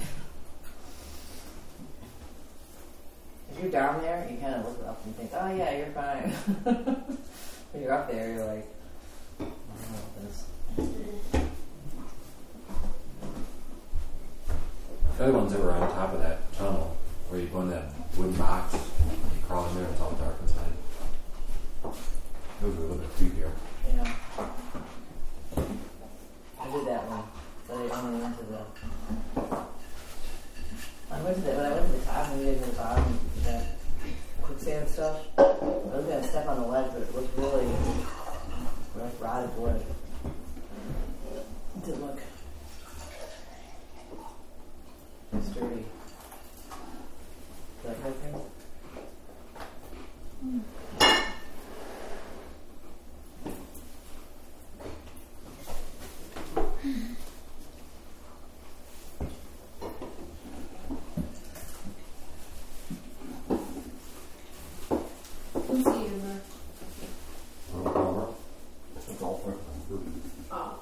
If you're down there, you kind of look up and think, oh yeah, you're fine. When you're up there, you're like, I don't know what this. The other ones that were on top of that tunnel, where you go in that wooden box, you crawl in there, it's all dark inside. Those were a little bit creepier. Yeah. I did that one, but I only went to the. I went to the when I went to the top and we did the bottom that quicksand stuff. I was gonna step on the ledge, but it looked really like rotted wood. It didn't look sturdy. Is that okay? Who's he in there? A golfer. Oh.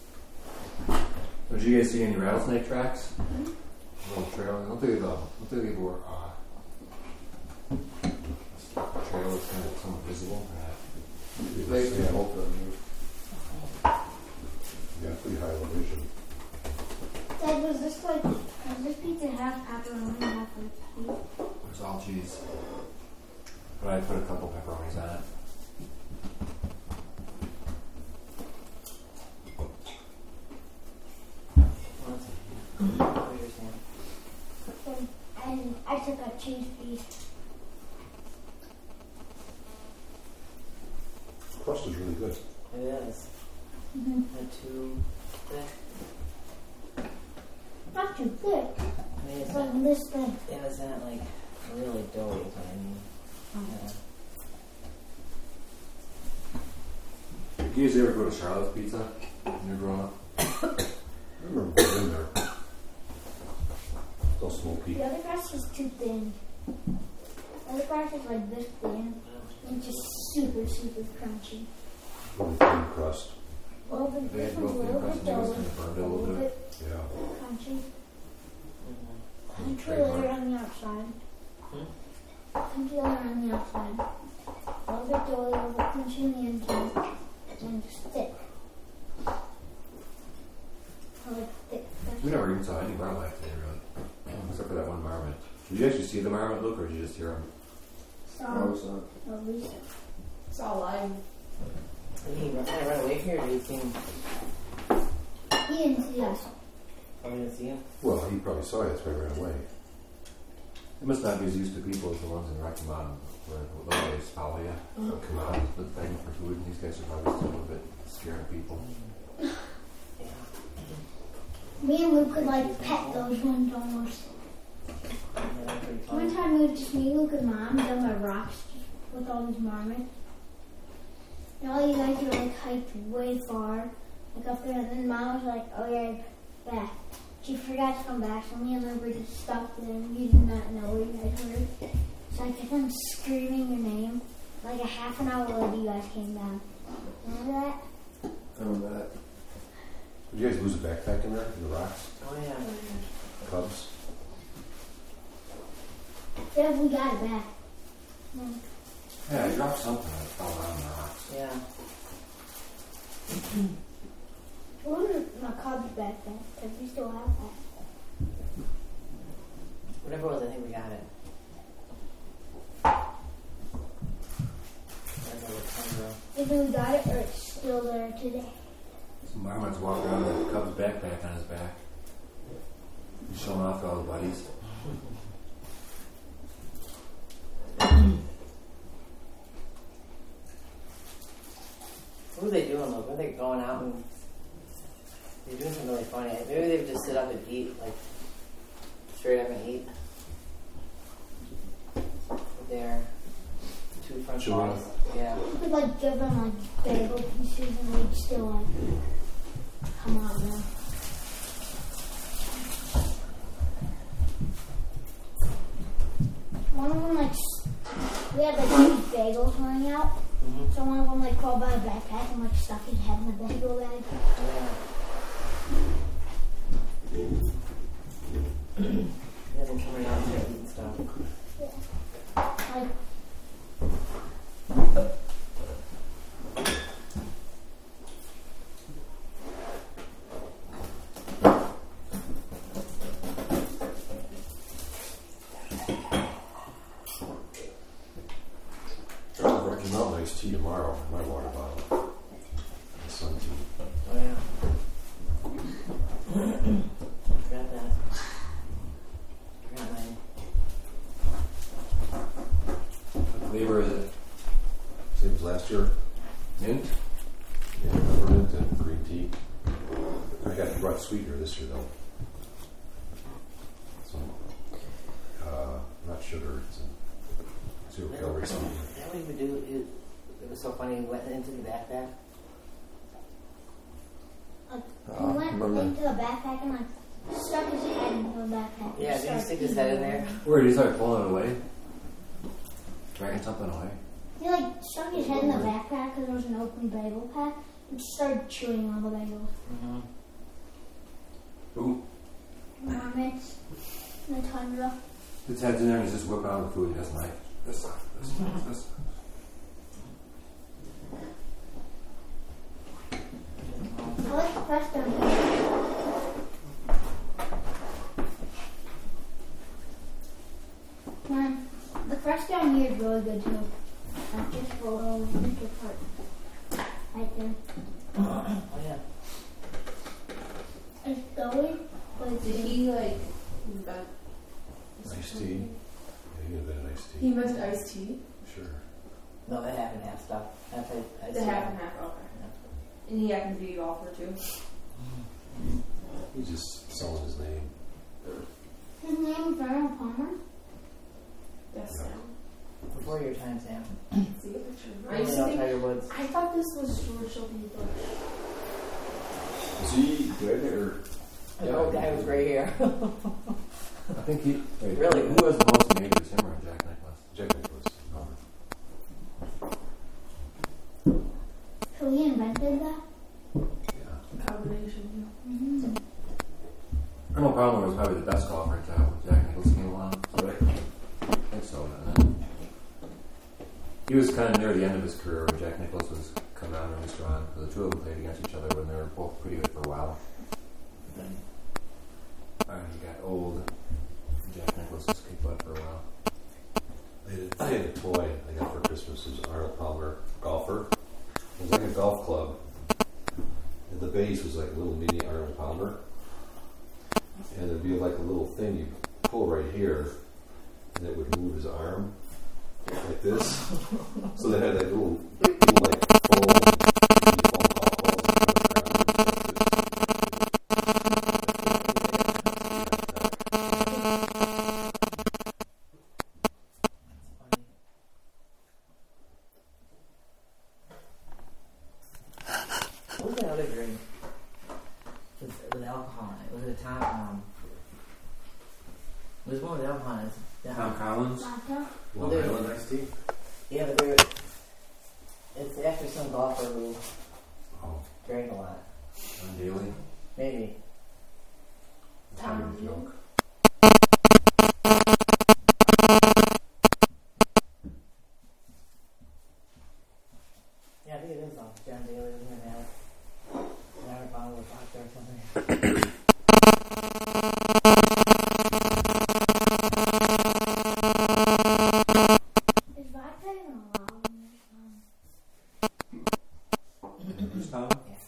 So did you guys see any rattlesnake tracks? Little trail. I don't think they, I don't think they were. Uh, trail is kind of somewhat visible. They can both of them. Yeah, pretty high elevation. Dad, was this like, was this pizza half pepperoni, half like cheese? It's all cheese. But I put a couple pepperonis on it. What you're saying? And, and I took a cheese piece. Crust is really good. It is. Mm-hmm. Not too thick. Not too thick. I mean, it's It's not, like this thing. yeah, it's not like really doughy, is what I mean. Yeah. Did you guys ever go to Charlotte's Pizza when you were growing up? I remember going in there. It's all smoky. The other crust is too thin. The other crust is like this thin. And just super, super crunchy. Really thin crust. Well, the, They this had one's a real little thin bit crust doughy, and yours kind of burned a a little little bit. bit Yeah. crunchy. Mm-hmm. Crunchy Trademark. layer on the outside. Hmm? Crunchy layer on the outside. A little bit doughy, a little bit crunchy on the inside. And just thick. I like thick crust. We never even saw any wildlife today, really. Except for that one marmot. Did you actually see the marmot, Luke, or did you just hear him? So, Oh, it's not. at least It's all live. Did he run, kind of run away from you, or did he see him? he didn't see us. Oh, you didn't see him? Well, he probably saw you. That's why he ran away. It must not be as used to people as the ones in Rocky Mountain, where they always follow you. They'll come out with thing for food, and these guys are probably still a little bit scared of people. Yeah. Me and Luke could like pet those ones almost. Yeah, that's pretty One funny. time it was just me, Luke, and Mom down by rocks with all these marmots. And all you guys were like hiked way far, like up there, and then Mom was like, oh yeah, back. She forgot to come back, so me and Luke were just stuck there, and we did not know where you guys were. So I kept on screaming your name, like a half an hour later you guys came down. Remember that? I remember that. Did you guys lose a backpack in there, in the rocks? Oh, yeah. Cubs? Yeah, we got it back. Yeah. Yeah, I dropped something that fell down the rocks. Yeah. It wasn't my Cubs backpack, because we still have that. Whatever it was, I think we got it. Whatever it was, Sandra. Either we got it or it's still there today. Some marmots walking around with a Cubs backpack on his back. He's showing off to all the buddies. What were they doing, Luke? Were they going out and they're doing something really funny? Maybe they would just sit up and eat, like straight up and eat. With their two front Chewing. paws. Yeah. You could like give them like bagel pieces and they'd still like come out now. One of them like s- we had like these bagels running out Mm-hmm. So one of them like crawled by a backpack and like stuck his head in the bagel bag. Yeah. Yeah, they're coming out there eating stuff. Yeah. Like, I'll recommend out nice tea tomorrow in my water bottle. And sun tea. Oh yeah. Forgot that. Forgot mine. What flavor is it? Same as last year. Mint? Yeah, peppermint and green tea. I got brought sweetener this year though. So, uh, not sugar. It's a zero calorie sweetener. That what he would do, it, it was so funny, he went into the backpack. like he Oh, went remember. into the backpack and like stuck his head into the backpack. Yeah, and did he started stick his eating head in it. there? Where did he start pulling it away? Dragging something away? He like stuck his head in the backpack because there was an open bagel pack and just started chewing on the bagels. Mm-hmm. Ooh. Marmots in the tundra. His head's in there and he's just whipping out the food. He has a knife. This side, this side, this side. I like the crust down here. Man, the crust down here is really good too. Like just for a little winter part. Right there. Oh yeah. It's going, but it's Did he like invent Iced tea. Yeah, you invented iced He tea. invented iced tea? Sure. No, the half and half stuff. Half and half. The half and half, okay. And he happened to be a golfer too. He's just selling his name. His name is Darren Palmer. Yes, Yeah. Sam. Before your time, Sam. See a picture. I I used to know think, Tiger Woods. I thought this was George W. Bush. Is he good or? The old guy with gray hair. I think he. Wait, Really? Who has the most majors, him or Jack Nicklaus? Jack Nicklaus. Oh. So he invented that? Yeah. Combination. Mm-hmm. Arnold Palmer was probably the best golfer at that when Jack Nicklaus came along. Right. I think so. And then he was kind of near the end of his career when Jack Nicklaus was coming on really strong. The two of them played against each other when they were both pretty good for a while. Then uh, he got old. And Jack Nicklaus just kicked butt for a while. I had, I had a toy I got for Christmas. It was an Arnold Palmer golfer. It was like a golf club. And the base was like a little mini Arnold Palmer. And there'd be like a little thing you pull right here, and it would move his arm like this. So they had that little, little like foam, mini foam golf What was that other drink with, with alcohol in it? Was it a Tom? Um, it was one with alcohol in it. Yeah. Tom Collins? Vodka? Long Well, Island iced tea. Yeah, but there. It's after some golfer who Oh, drank a lot. John Daly? Maybe. Tom With milk. Yeah, I think it is though. John Daly was going to have an bottle of vodka or something. Is vodka even allowed in this town? Who's Tom?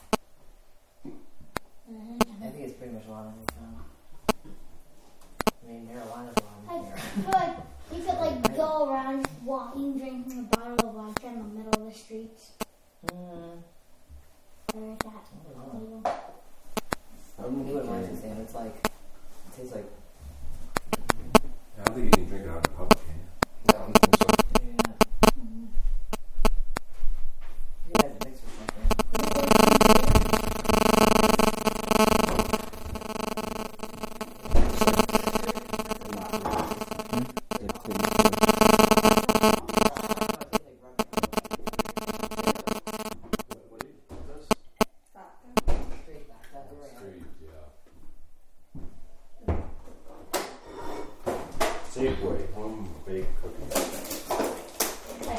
I think it's pretty much allowed in this town. I mean, marijuana's allowed I in here. feel like you could like go around walking, drinking a bottle of vodka in the middle of the streets. Mm, Or is that illegal? I wouldn't mind it, Sam. It's like, it tastes like, I don't think you can drink it out in public, can you? No, I don't think so. yeah. Mm-hmm. You have it mixed with something.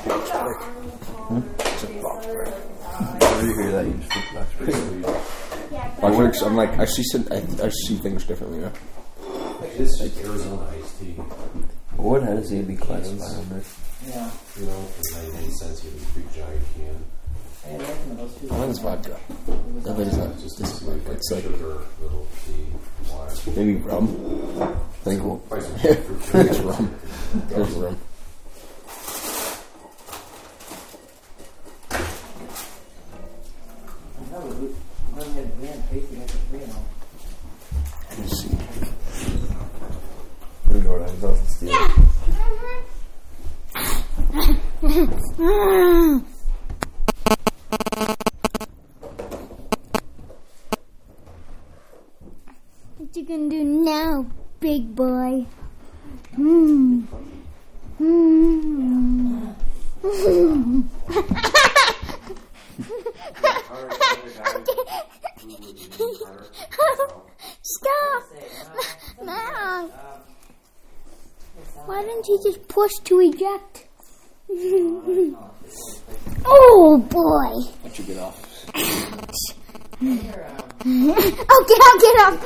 It's a box break. Whenever you hear that, you just think box break. Box breaks, I'm like, I see, some, I, I see things differently now. It's like Arizona iced tea. What has he be classified under? Yeah. You know, for ninety-nine cents, you have a big giant can. I had nothing of those two. Mine's vodka. No, but it's not. It's just This this is like, like, it's like sugar, little tea, water. maybe rum. I think we'll. Probably some Yeah, fruit I think it's rum. There's rum. No, we, we had, we had tasting after three and all. Let me see. We're going to have to steal. What you gonna do now, big boy? Hmm. Hmm. Stop! No. Why didn't you just push to eject? Oh boy! Let you get off. Oh, get off, get off!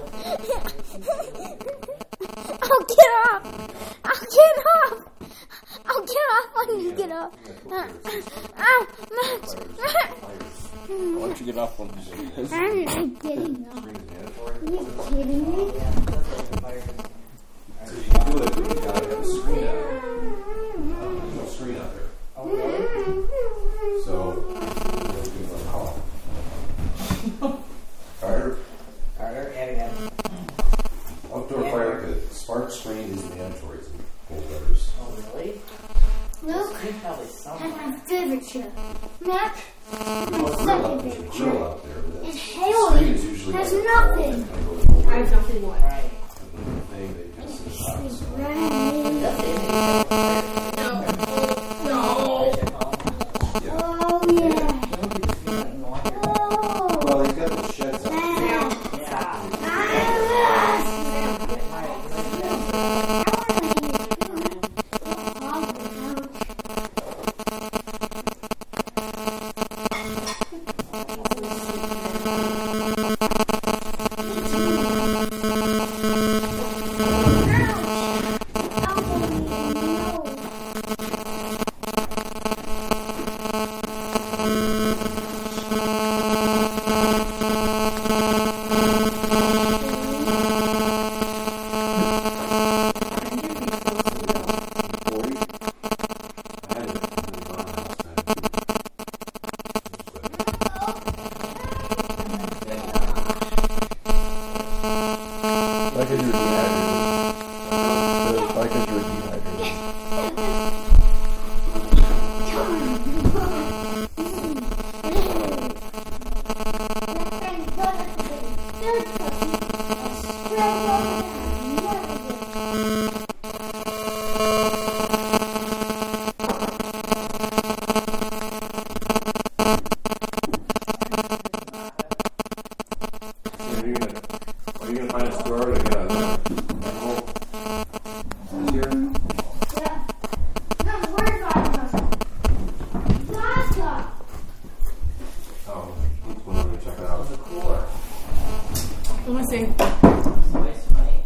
Oh, get off! Oh, get off! Oh, get off when you get off! Oh, Max! Why don't you get off one? I'm not getting off. Are you kidding me? So you can do it, but you gotta have a screen out. There's no screen out there. So, we'll give them a call. Carter, Carter, yeah, yeah. outdoor fire pit. Spark screen is mandatory in cold weathers. Oh, really? Luke You probably saw has that. my favorite show. Max, my Grill second out, there's a favorite grill show. out there, but And that Haley screen is usually has like a nothing. wall that kind of goes over I have nothing what? Right. the thing that you can sit on. She's So. running. That's it. No. No. Yeah. Oh, yeah. Oh. Well, he's got the sheds out there. Like as you were dehydrated. Like as you were dehydrated. Are you gonna, are you gonna find a store to get a hole this year? Oh, let's go over and check it out. Let me see. Waste money.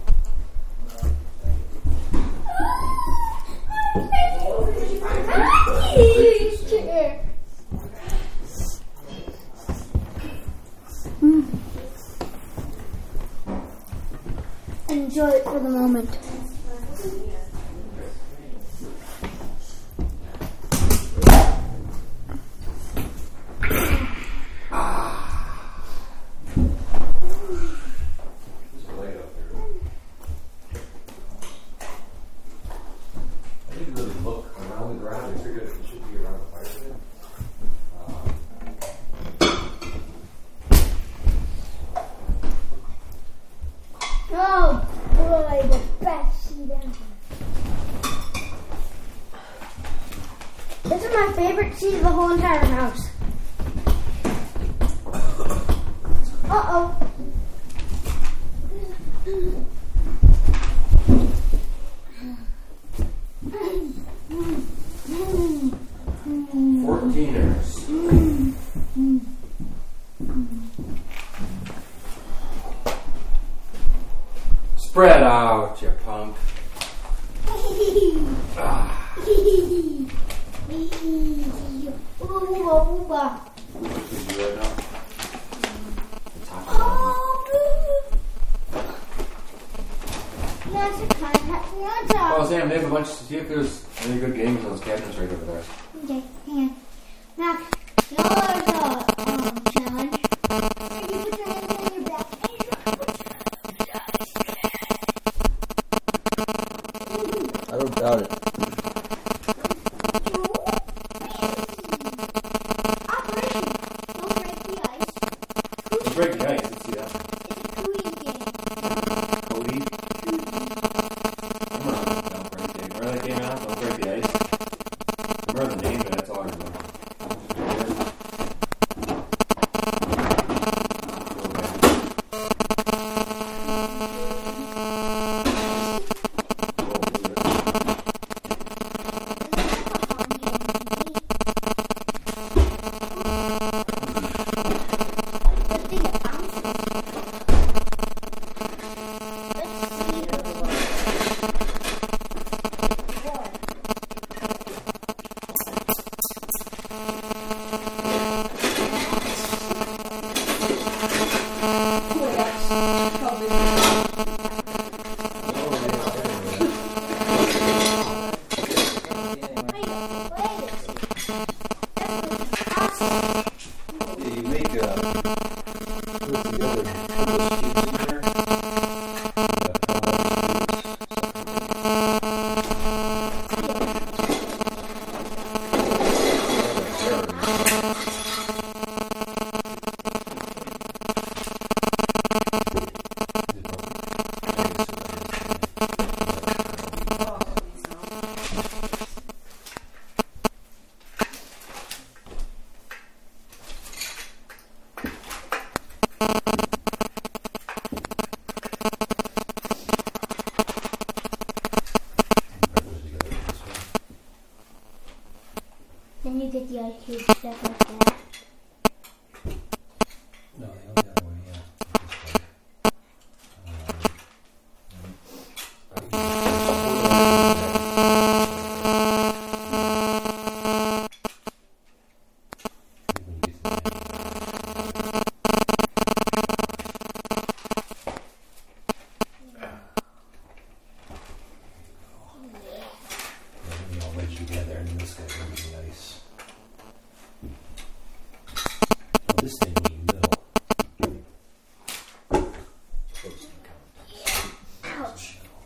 Enjoy it for the moment. There's a light out there. I didn't really look around the ground. I figured it should be around the fire pit. Oh boy, the best seat ever. This is my favorite seat of the whole entire house. Uh oh. Fourteeners. Spread out, you punk. Ah. Oh, Sam, they have a bunch. See if there's any good games in those cabinets right over there. Okay, hang on. Now, now there's a um, challenge. And you put your hands on your back. I don't doubt it. Operation. Don't break the ice. Don't break the ice. Let's see that. It's a cootie game. Cody. Remember Don't Break the Ice. Remember that game out? Don't Break the Ice. Remember the name, but that's all I remember. You make uh, what's the other those cubes in there? Then you get the ice cube stuff like that. No, the other one, yeah. We all wedged together, and this guy would be nice. Oh, this thing will be middle. Close to count. Ouch.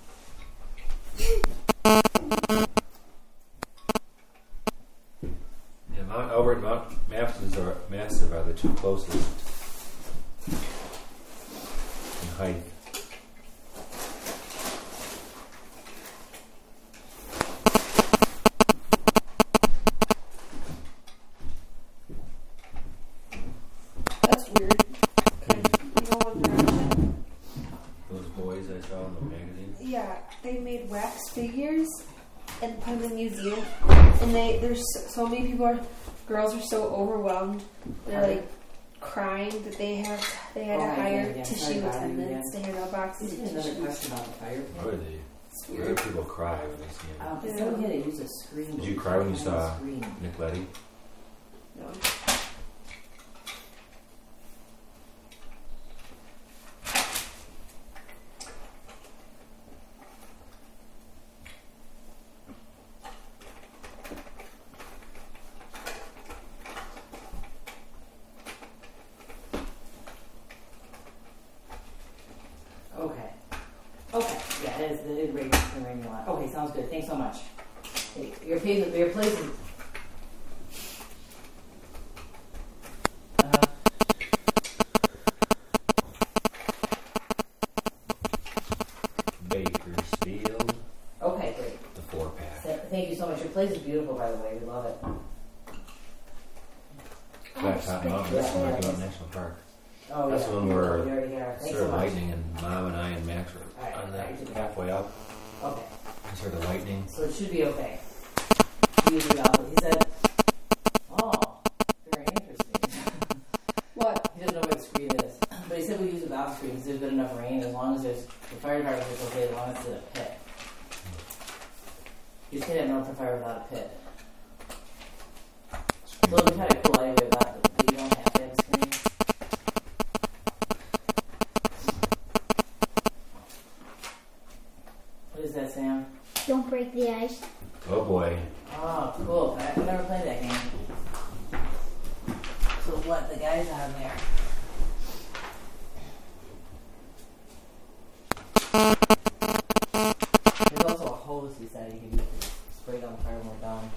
Yeah, Mount Albert and Mount Massive are, Massive are the two closest in height. That's weird. You know One Direction? Those boys I saw in the magazine. Yeah, they made wax figures and put them in a museum. And they there's so, so many people are girls are so overwhelmed. They're like crying that they have they had Oh, to I hire get it, yeah. tissue Sorry about it, attendants to hand out boxes This of is another tissues. question about the fire Why pit. would they? It's Why do weird. people cry when they see him? Um, because someone had to use a screen. Did you cry when you behind the saw screen. Nick Letty? No. Okay. Okay. Yeah, it is. It is raining. It's raining a lot. Okay, sounds good. Thanks so much. Hey, your place, your place is. Uh, Bakersfield. okay, great. The four pack. Th- Thank you so much. Your place is beautiful, by the way. We love it. Flat Top Mountain. That's the Rocky Mountain National Park. Oh, That's yeah. when we're We already are. Thanks so started much. lightning, and Mom and I and Max were Alright, on that alright. halfway up. Okay. We started lightning. So it should be okay. You do it all. He said So it'll be kind of cool anyway about it, but you don't have to have a screen. What is that, Sam? Don't break the ice. Oh boy. Oh, cool. I've never played that game. So what? The guy's on there. There's also a hose he said you can use to spray down the fire more down.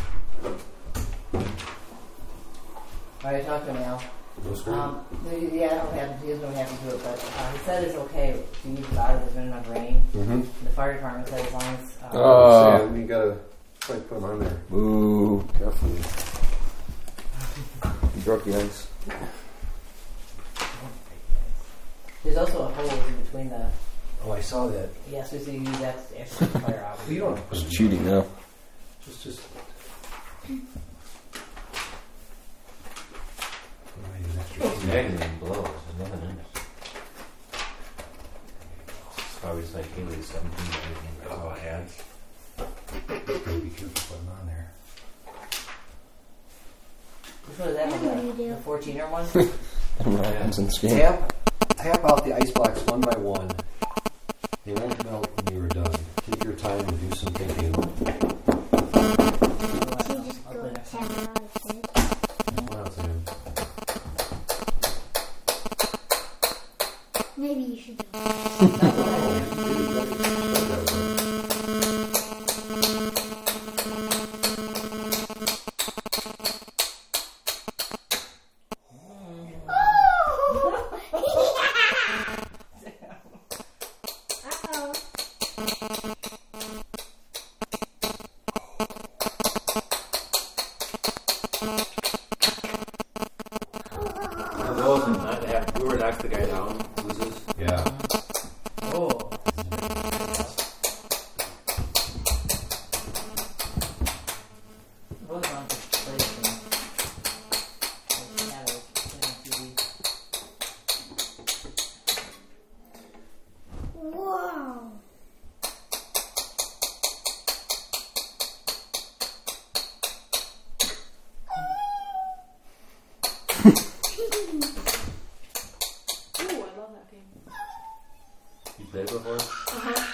Alright, talk to him now. No screen? Um, yeah, I don't have to, he doesn't really have to do it, but uh, he said it's okay to use it out if there's been enough rain. Mm-hmm. The fire department said as long as. Uh, Oh, Sam, you gotta try to put them on there. Ooh. Carefully. You broke the ice. There's also a hose in between the. Oh, I saw that. Yeah, so you can use that to actually put the fire out. You don't have to put It's them cheating now. Just, just. It's magazine blows. There's nothing in it. It's probably just like Haley's seventeen magazine. That's all ads. Be careful putting them on there. Which one is that I know what one? you The, do. the fourteen-er one? That happens in this game. Tap, tap out the ice blocks one by one. They won't melt when you are done. Take your time and do some thinking. So you just go tap it out of it. What else, Sam? Maybe you should do it. Not to have whoever knocks the guy down loses. Yeah. Oh. What was on the PlayStation? Yeah, it was on T V. Whoa. Ooh, I love that game. You played before? Uh-huh.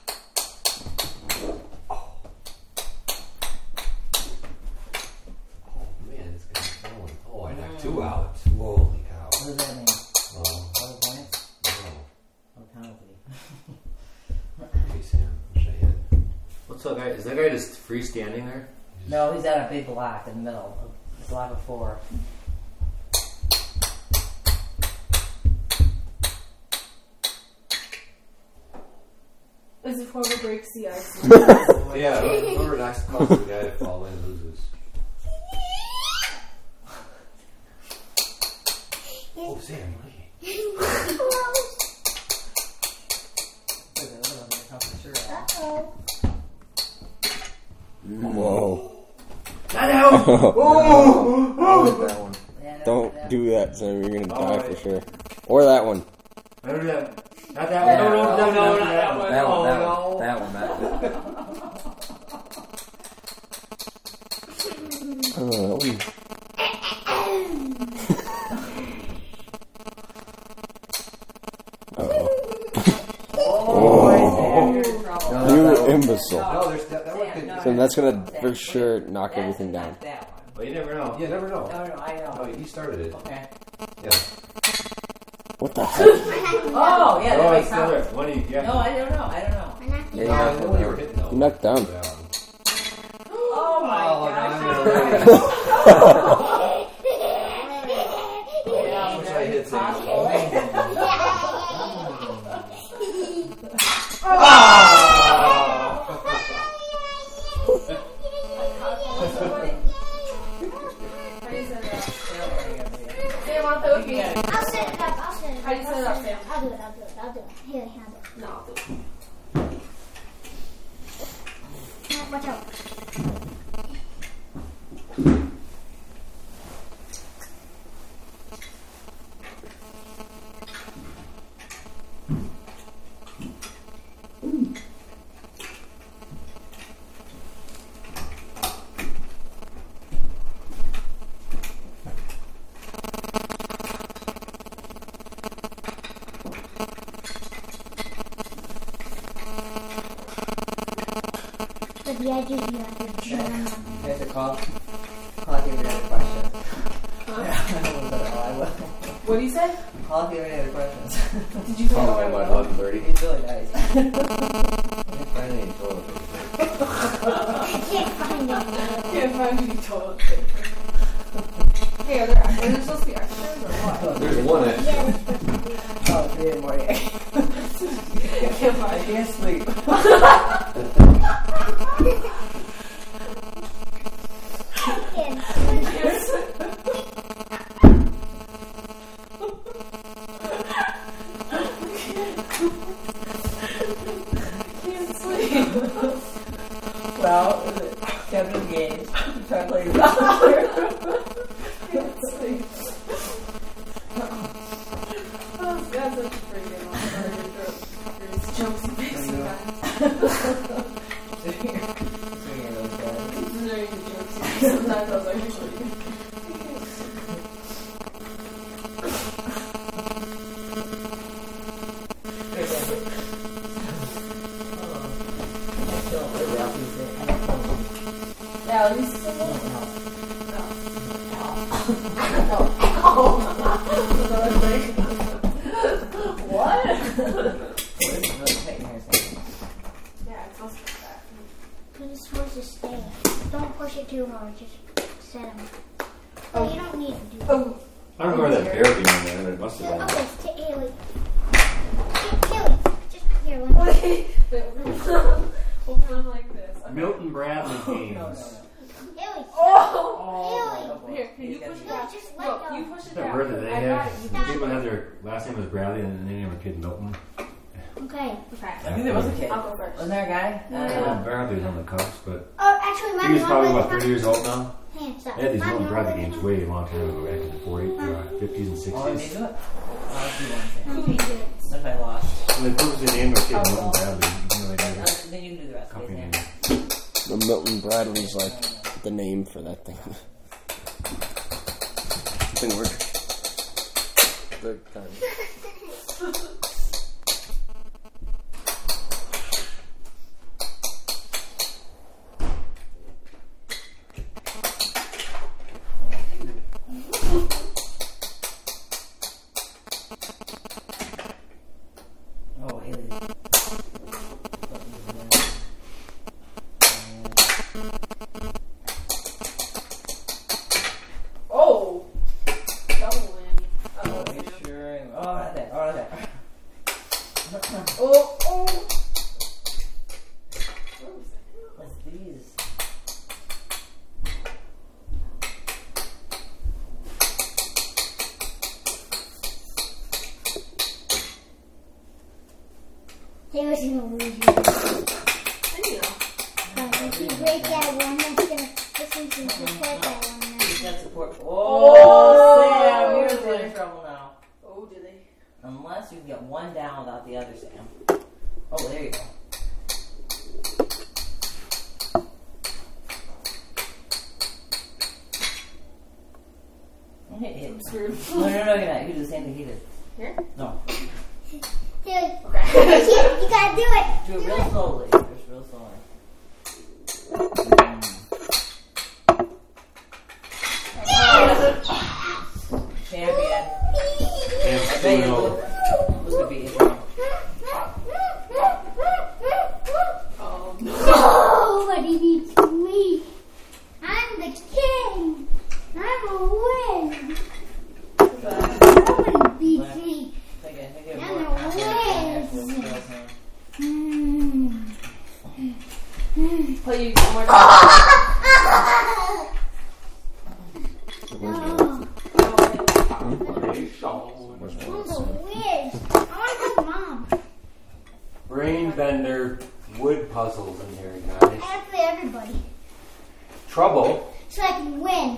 Oh, man, this guy's going. Oh, I knocked two out. Holy cow. What does that mean? Oh, Other points? no. What penalty? Hey, Sam. Wish I had. What's that guy? Is that guy just freestanding there? No, he's at a big block in the middle. A block of four. As if whoever breaks the ice. Yeah, whoever knocks causes the guy to fall in loses. Oh, Sam, look. Uh-oh. Whoa. Not out! Oh, that one. Yeah, no, Don't that- do that, Sam. You're gonna die Alright. for sure. Or that one. Not that. Not that one. No, no, no, no, not that one. That one, Oh, that no. one, that one, that one. Oh, that one. Uh-oh. Oh, Sam, you're in trouble. No, You that one. imbecile. No, there's that, that one Sam, could. no, So that's gonna Sam, for sure knock that's everything not down. that one. Well, you never know. You never know. No, no, I know. Oh, he started it. Okay. Yeah. What the heck? Oh, yeah, that Oh, makes it's the other. sense. What do you get? No, I don't know. I don't know. I knocked Yeah, you you out. knocked The one you were hitting though. You knocked down. That one. Oh my Oh, gosh. Yeah, Which I very hit, Sam. possible. How do you set it up? Yeah, Sam, want to play with me? I'll set it up. I'll set it up. How do you set it up, Sam? I'll do it. I'll do it. I'll do it. Here, I'll do it. No, I'll do it. Uh, Watch out. at the edges, you have to jam them. You have to call. Call if you have any other questions. Huh? Yeah, I will. What do you say? Call if you have any other questions. Did you say Call oh, him I at will? eleven thirty. He's really nice. Finding any toilet paper. I can't find it. Can't find any toilet paper. Hey, are there, are there supposed to be extras or what? There's one extra. Yeah, that's supposed to be. Oh, three in the morning. I can't I find it. can't sleep. Yes. Can't sleep. Well, is it Kevin Gaines? Try to play your Can't sleep. Oh, that's such a freaking awesome. There's jokes and things sometimes. Very good jokes. Sometimes I was like, usually. Yeah, at least it's a little. What? Yeah, it's supposed to be that. But it's supposed to stay. Don't push it too hard. Just set them. Oh, you don't need to do that. Oh, I don't remember that bear being in there, but it must have been. Okay, t- Haley. Haley, just here. One. wait. Wait, we'll run like this. Okay. Milton Bradley games. No, no, no. Haley. Oh! Haley. Here, can you push it No, back? just let No, go. you push it That down. word that they I got had, it. You the people had their last name was Bradley and they named their kid Milton. Okay. Okay. I think there was a kid. I'll go first. Wasn't there a guy? Milton Bradley was on the Cubs, but Oh, actually, my he was mom probably was about thirty years old now. Hands up. They had these My Milton mom Bradley was- games way a long time ago, back in the forties, uh, fifties and Oh, they sixties. do it? Oh, let's do one thing. Who did it? What if I lost? And they purposely named their kid Oh, Milton well. Bradley, even though they Uh, never then you can do the rest of company it. name. The Milton Bradley's like the name for that thing. Didn't work. Third time. Oh, Haley. Oh! Double whammy. Oh, Uh-oh. you sure? Oh, right there. Oh, right there. Oh, oh! What's these? Taylor's gonna lose you. I know. But if you break that one, that's gonna. This one's gonna support that one. He's Now. got support. Oh! Oh, Sam, you're in trouble now. Oh, did they? Unless you can get one down without the other, Sam. Oh, there you go. Hit, hit. I'm screwed. No, no, no, you're not. You do the same thing he did. Here? No. Haley, Okay. you gotta do it. Do it real slowly. Just real slowly. Champion. And I bet you Stuno. look. Look at me. Oh, no. Nobody beats me. I'm the king. I'm a win. Nobody beats me. Think I think I'm more a confidence whiz. in that girl's Mm. Play you one more time. Oh, I'm the whiz. I'm the mom. Brain bender wood puzzles in here, guys. I have to play everybody Trouble. so I can win.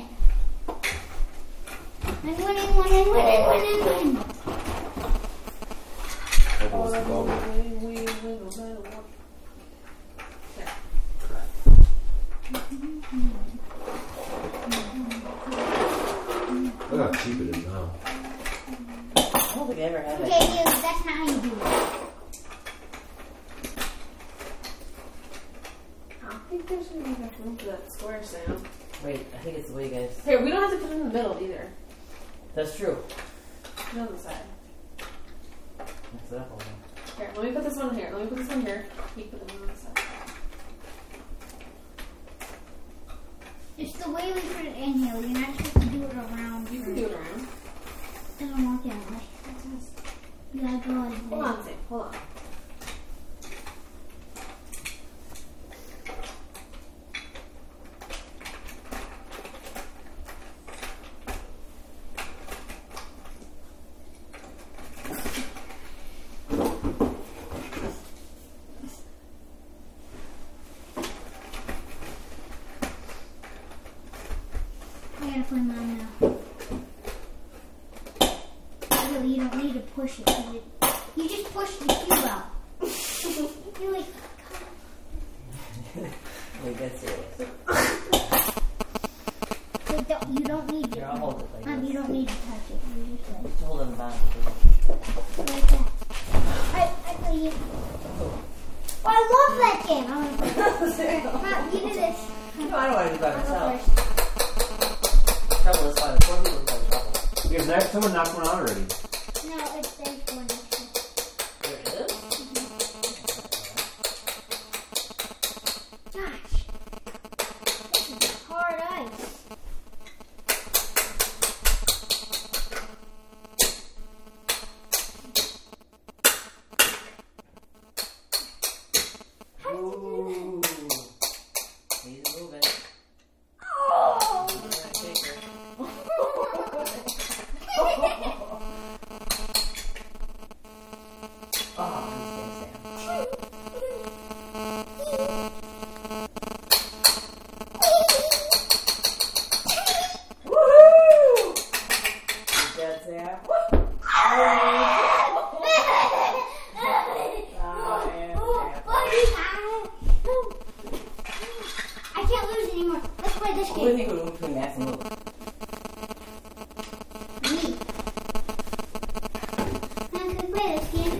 I'm winning, winning, winning, winning, winning. Trouble's the goal. Look how cheap it is now. I don't think I ever had Okay, that. you, that's not how you do it. think there's gonna be enough room for that square, Sam. Wait, I think it's the way you guys. Here, we don't have to put it in the middle either. That's true. Put it on the side. Mix it up a little. Here, let me put this one here. Let me put this one here. You put them on the side. It's the way we put it in here. We're not supposed to do it around. You can do it around. Doesn't work that way. You gotta go like this. Hold on, Sam. Hold on. I gotta put mine now. Really, you don't need to push it. 'Cause it you just push the cube out. You're like, Wait, that's serious. like don't, you don't need to. Here, I'll hold it like um, this. you don't need to touch it. You just like, Just hold it in the bottom. like that. I, I tell you. Oh, I love that game. I want to play. Mom, you do this. No, I don't want to do it by I'll go myself. first. Trouble is fine. Four people play trouble. Yeah, that, someone knocked one out already. No, it's there's one extra. There it is. Gosh, this is hard ice. Ooh. He's moving. Oh! Shaker. Oh, he's Sam. Woohoo! Is that Sam? I can't lose anymore. Let's play this What do you game. think we're between Max and Luke? Me. Now, can we play this game?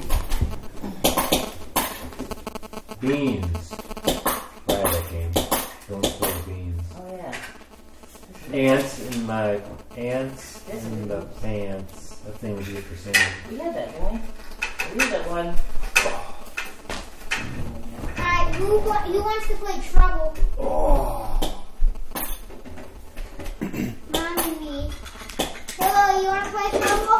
Beans. Play that game. Don't play beans. Oh, yeah. Ants in my ants in the pants. That thing was good for saying. We had that, didn't we? We had that one. Alright, who, wa- who wants to play Trouble? Oh. Mom and me. Hello, you want to play Trouble?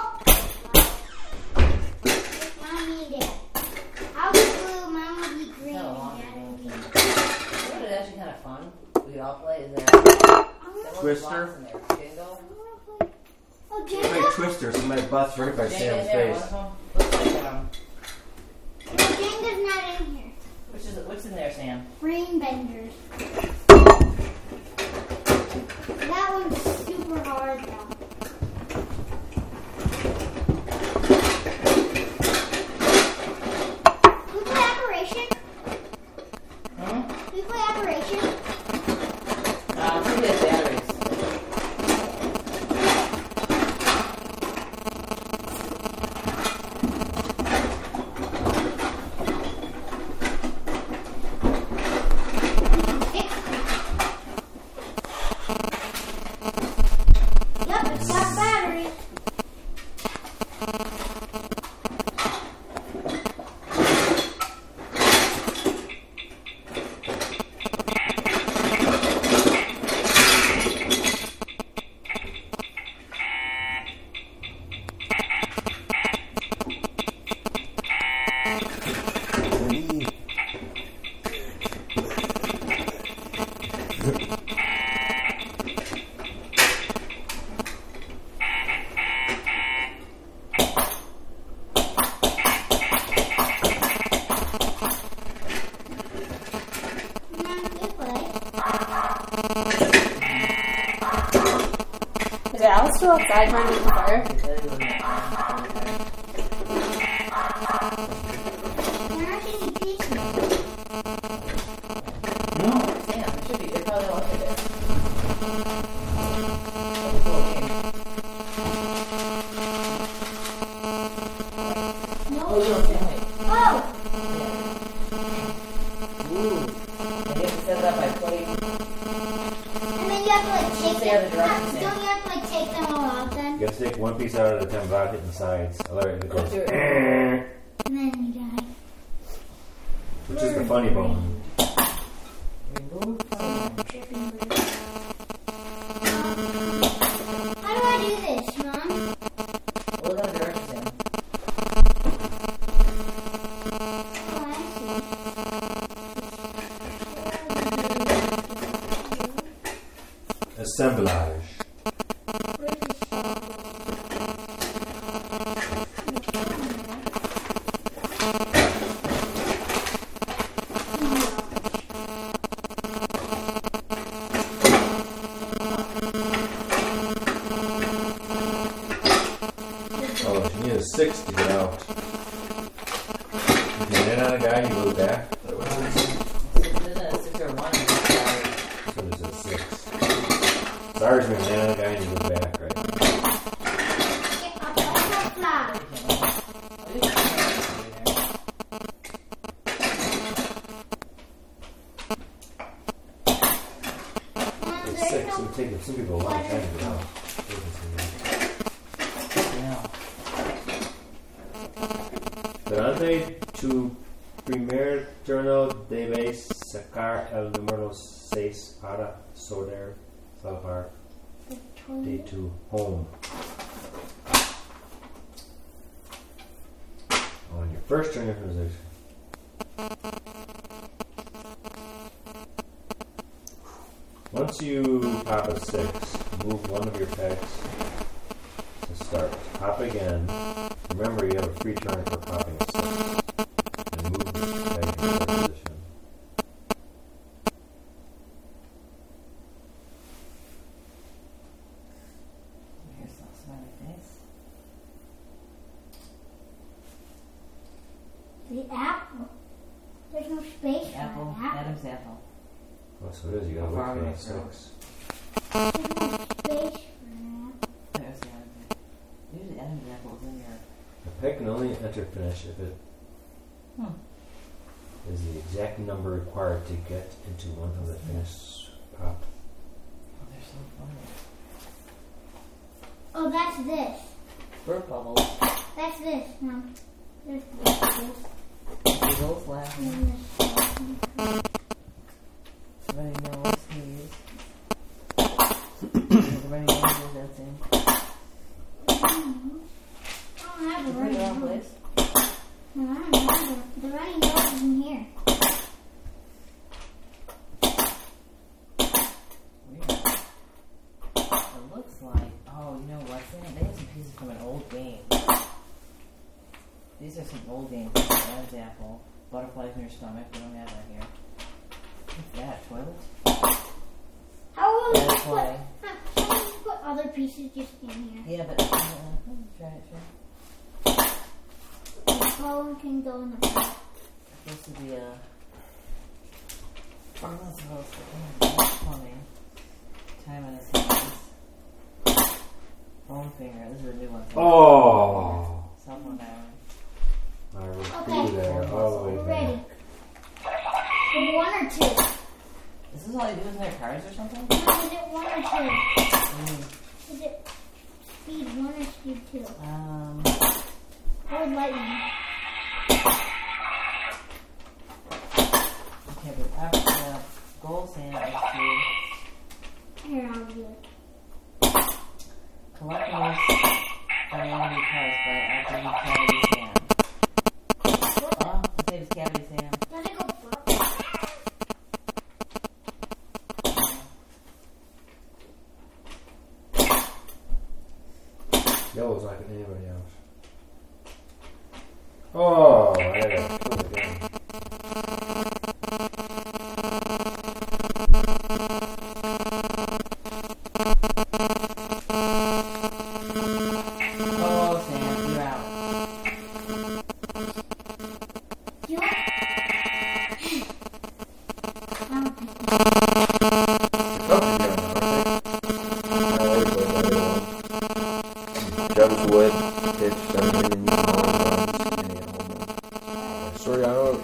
With Mommy and Dad. I'll be blue, Mom will be green, No, and longer Dad will be... You know what is actually kind of fun? We could all play is that. that one Twister? blocks in there. Bingo. Oh, Play Jenga? Twister, so my butt's right by Jenga's Sam's there, face. one of them. Looks like, um, Jenga's not in here. which is what's in there, Sam? Brain Benders. That one's super hard though. We play Operation? Hmm? We play Operation? Uh, I think it's batteries. Yep, it's got batteries. Mom, you play. Is Alex still outside trying to make the fire? He said he was in that one. There aren't any pieces. No, Sam, it should be. They probably don't look at it. That's a cool game. No. Oh, you don't Sam, wait. Oh! Yeah. Ooh. And you have to set it up by the other direction, Don't Sam. you have to like take them all out then? You have to take one piece out at a time without hitting the sides. Otherwise it goes, Do it. "Eh," And then you die. which is the funny bone. Remove from How do I do this, Mom? Look on the direction, Sam. Oh, I see. Assemblage. Oh, you need a six to get out. If you land on a guy, you move back. Six, isn't it a six or a one? So there's a six. Stars when you land on a guy and you move back, right? Get up, up, up, up. Mom, It's there's six. It no would take some people a long time to get out. Yeah. Durante tu primer turno debes sacar el número seis para poder salvar de tu home. On your first turn of position. Once you pop a six, move one of your pegs to start. Pop again. Remember, you have a free turn for popping a six. And move this peg into your position. Here's some smiley face. The apple. There's no space for Apple. an apple. Adam's apple. Oh, so it is. You gotta How far wait for away a from- six. There's no space for an apple. There's the Adam's apple. Usually Adam's apple is in there. The peg can only enter finish if it Hmm. is the exact number required to get into one of the finished pop. Oh, they're so funny. Oh, that's this. Burp bubbles. That's this, Mom. There's this. Giggles laughing. And this. Everybody knows who's. Everybody knows who's that's in. I don't have You the put it running on nose. place? No, I don't have the, the running nose is in here. Weird. It looks like, oh, you know what's in it? They have some pieces from an old game. These are some old games. Adam's apple. Butterflies in your stomach. We don't have that here. What's that? Toilets? How will you That's put, why. huh, can you put other pieces just in here? Yeah, but uh, try it, try it. The phone can go in the back. This would be a. Oh, that's supposed to be plumbing. Time on his hands. Phone finger. This is a new one. Oh! Cell phone dialing. I will Okay. be there all the way We're back. ready. Is it one or two? Is this all you do? Isn't there cards or something? No, is it one or two? Mm. Is it speed one or speed two? Um. Or lightning? Okay, but after the goal sand is to Here, I'll do it. collect these dynamic cards by activating cavity sand. Oh, let's say it's cavity sand. Does it go burp? Yellow's not getting anybody else. Oh, I gotta put it down. Oh, Sam, you're out. You know? I'm Travis Wood pitched seven hundred and runs and eight home runs. Soriano,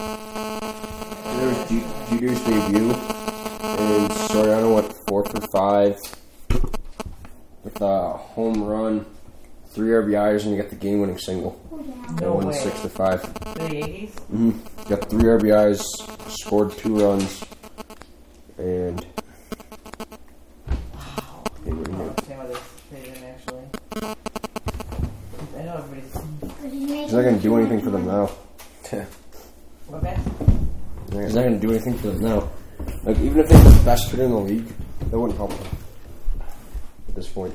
uh, there was Jeter's debut, and Soriano went four for five. five with a home run, three R B Is, and you got the game-winning single. They No won way. six to five. The Yankees? Mm-hmm. Got three R B Is, scored two runs, and Wow. they were I don't in. understand why they they didn't actually. I know everybody's. He's not gonna do anything for them now. What back? He's not gonna do anything for them now. Like even if they're the best hitter in the league, that wouldn't help them at this point.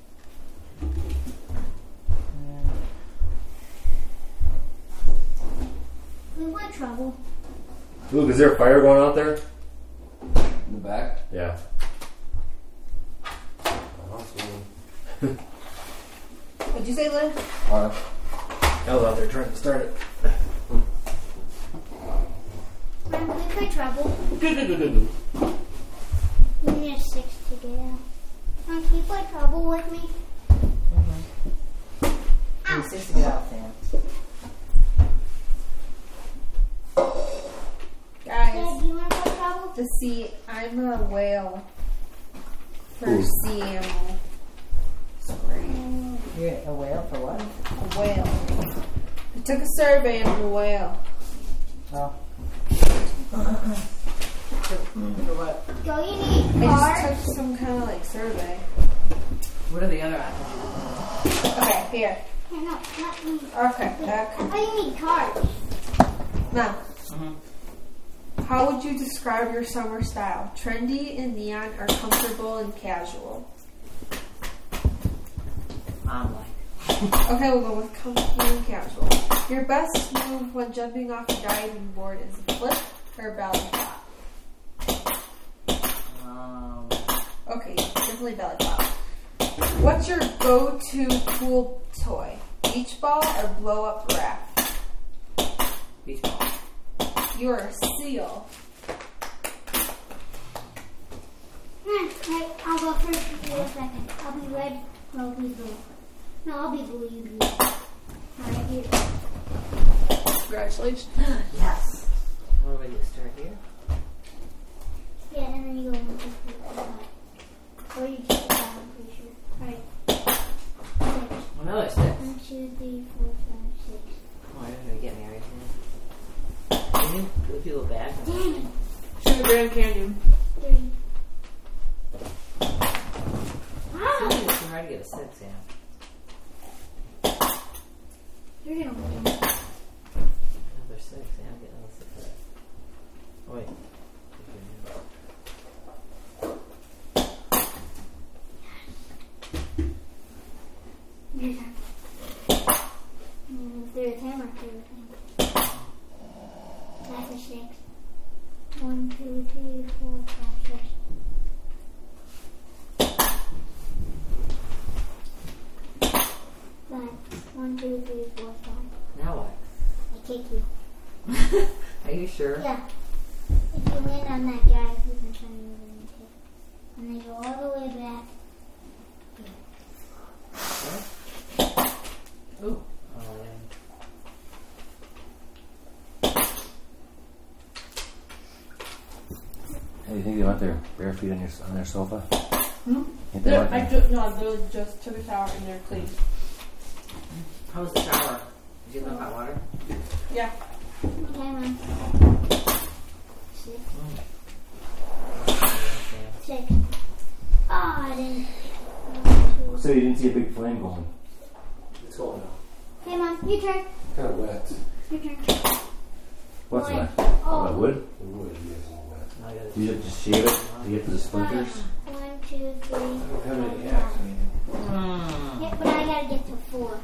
We want trouble. Luke, is there a fire going out there? In the back? Yeah. What'd you say, Lynn? Uh, I was out there trying to start it. Mom, can we play trouble? Good, good, good, good. We need a six to get out. Mom, can you play trouble with me? Mm-hmm. Need six to get out, Sam. Guys, Dad, do you want to play trouble? to see, I'm a whale for Ooh. sea animal. Sorry. You're a whale for what? A whale. I took a survey and I'm a whale. Oh. For what? Go, you need I cards. just took some kind of like survey. What are the other options? Okay, here. Here, no, not me. Okay, back. Oh, you need cards. Now, Mm-hmm. how would you describe your summer style? Trendy and neon or comfortable and casual? I'm like. Okay, we'll go with comfortable and casual. Your best move when jumping off a diving board is a flip or a belly flop? Um. Okay, definitely belly flop. What's your go-to pool toy? Beach ball or blow-up raft? Beach ball. You're a seal. Hmm, right, I'll go first for you a second. I'll be red or I'll be blue. No, I'll be blue, you be red. Alright, here. Congratulations. Yes. What do we do? Start here? Yeah, and then you go into the uh, or you keep it down, I'm pretty sure. Alright. Six. Another six. One, two, three, four, five, six. Oh, you're gonna get me right here. Can you, if you go back? Dang it. Sugar Grand Canyon. Three. It's Ah! it's hard to get a six, yeah. You're gonna win. Another six, yeah, I'm getting another six. Oh, wait. Your turn. Mm, Through a hammer, through a hammer. That's a six. One, two, three, four, five, six. Five. One, two, three, four, five. Now what? I kick you. Are you sure? Yeah. If you land on that guy who's in front of you, then you kick. And then go all the way back. Ooh. Oh, yeah. Hey, you think they went there bare feet on, your, on their sofa? Hmm? Think they went I there? ju- no, I literally just took a shower and they're clean. How was the shower? Did you have hot water? Yeah. Okay, man. Six. Six. Oh, I didn't. One, two. So you didn't see a big flame going? It's going now. Hey, Mom, your turn. Kind of wet. Your turn. What's Boy. that? Oh. Oh, wood? The wood is a little wet. Now you gotta- You just just shave it to get to the splinters? One, two, three, I don't four, have any five. axe. I mean, Mm. Yeah, but I gotta get to four.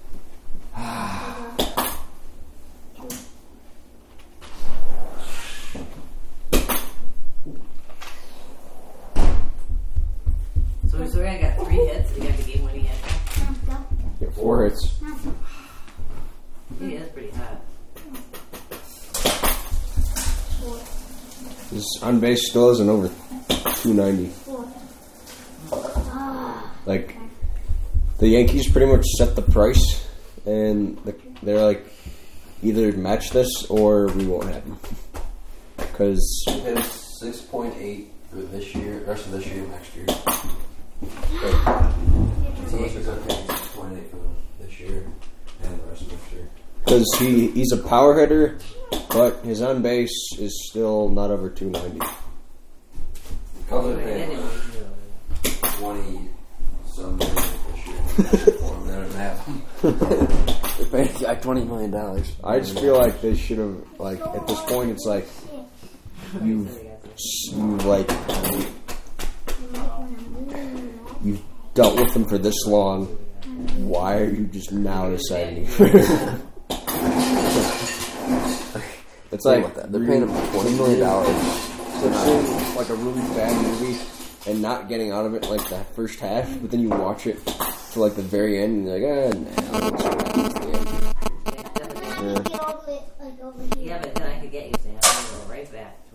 Two. So, so we only got three hits. We got the game winning hit. Now, go. yeah, four hits. Now, He is pretty hot. four. His on base still isn't over two ninety. Four. Ah. Like, the Yankees pretty much set the price, and the, they're like, either match this or we won't have him. Because It has six point eight for this year, rest of this year, next year. So much is okay. twenty-eight for this year and the rest of next year. Because he, he's a power hitter, but his on base is still not over two ninety. Cubs are paying twenty some million this year. For him, they don't have. They're paying a guy twenty million dollars. I just feel like they should have, like, at this point, it's like, you've, you've like, you've dealt with them for this long. Why are you just now deciding? It's like that. They're paying him twenty million dollars. So seeing like a really bad movie and not getting out of it like the first half, but then you watch it to like the very end and you're like, ah, nah, that's the end. Get all the way, like, over here. Yeah, but then I could get you, Sam. I'm going right back.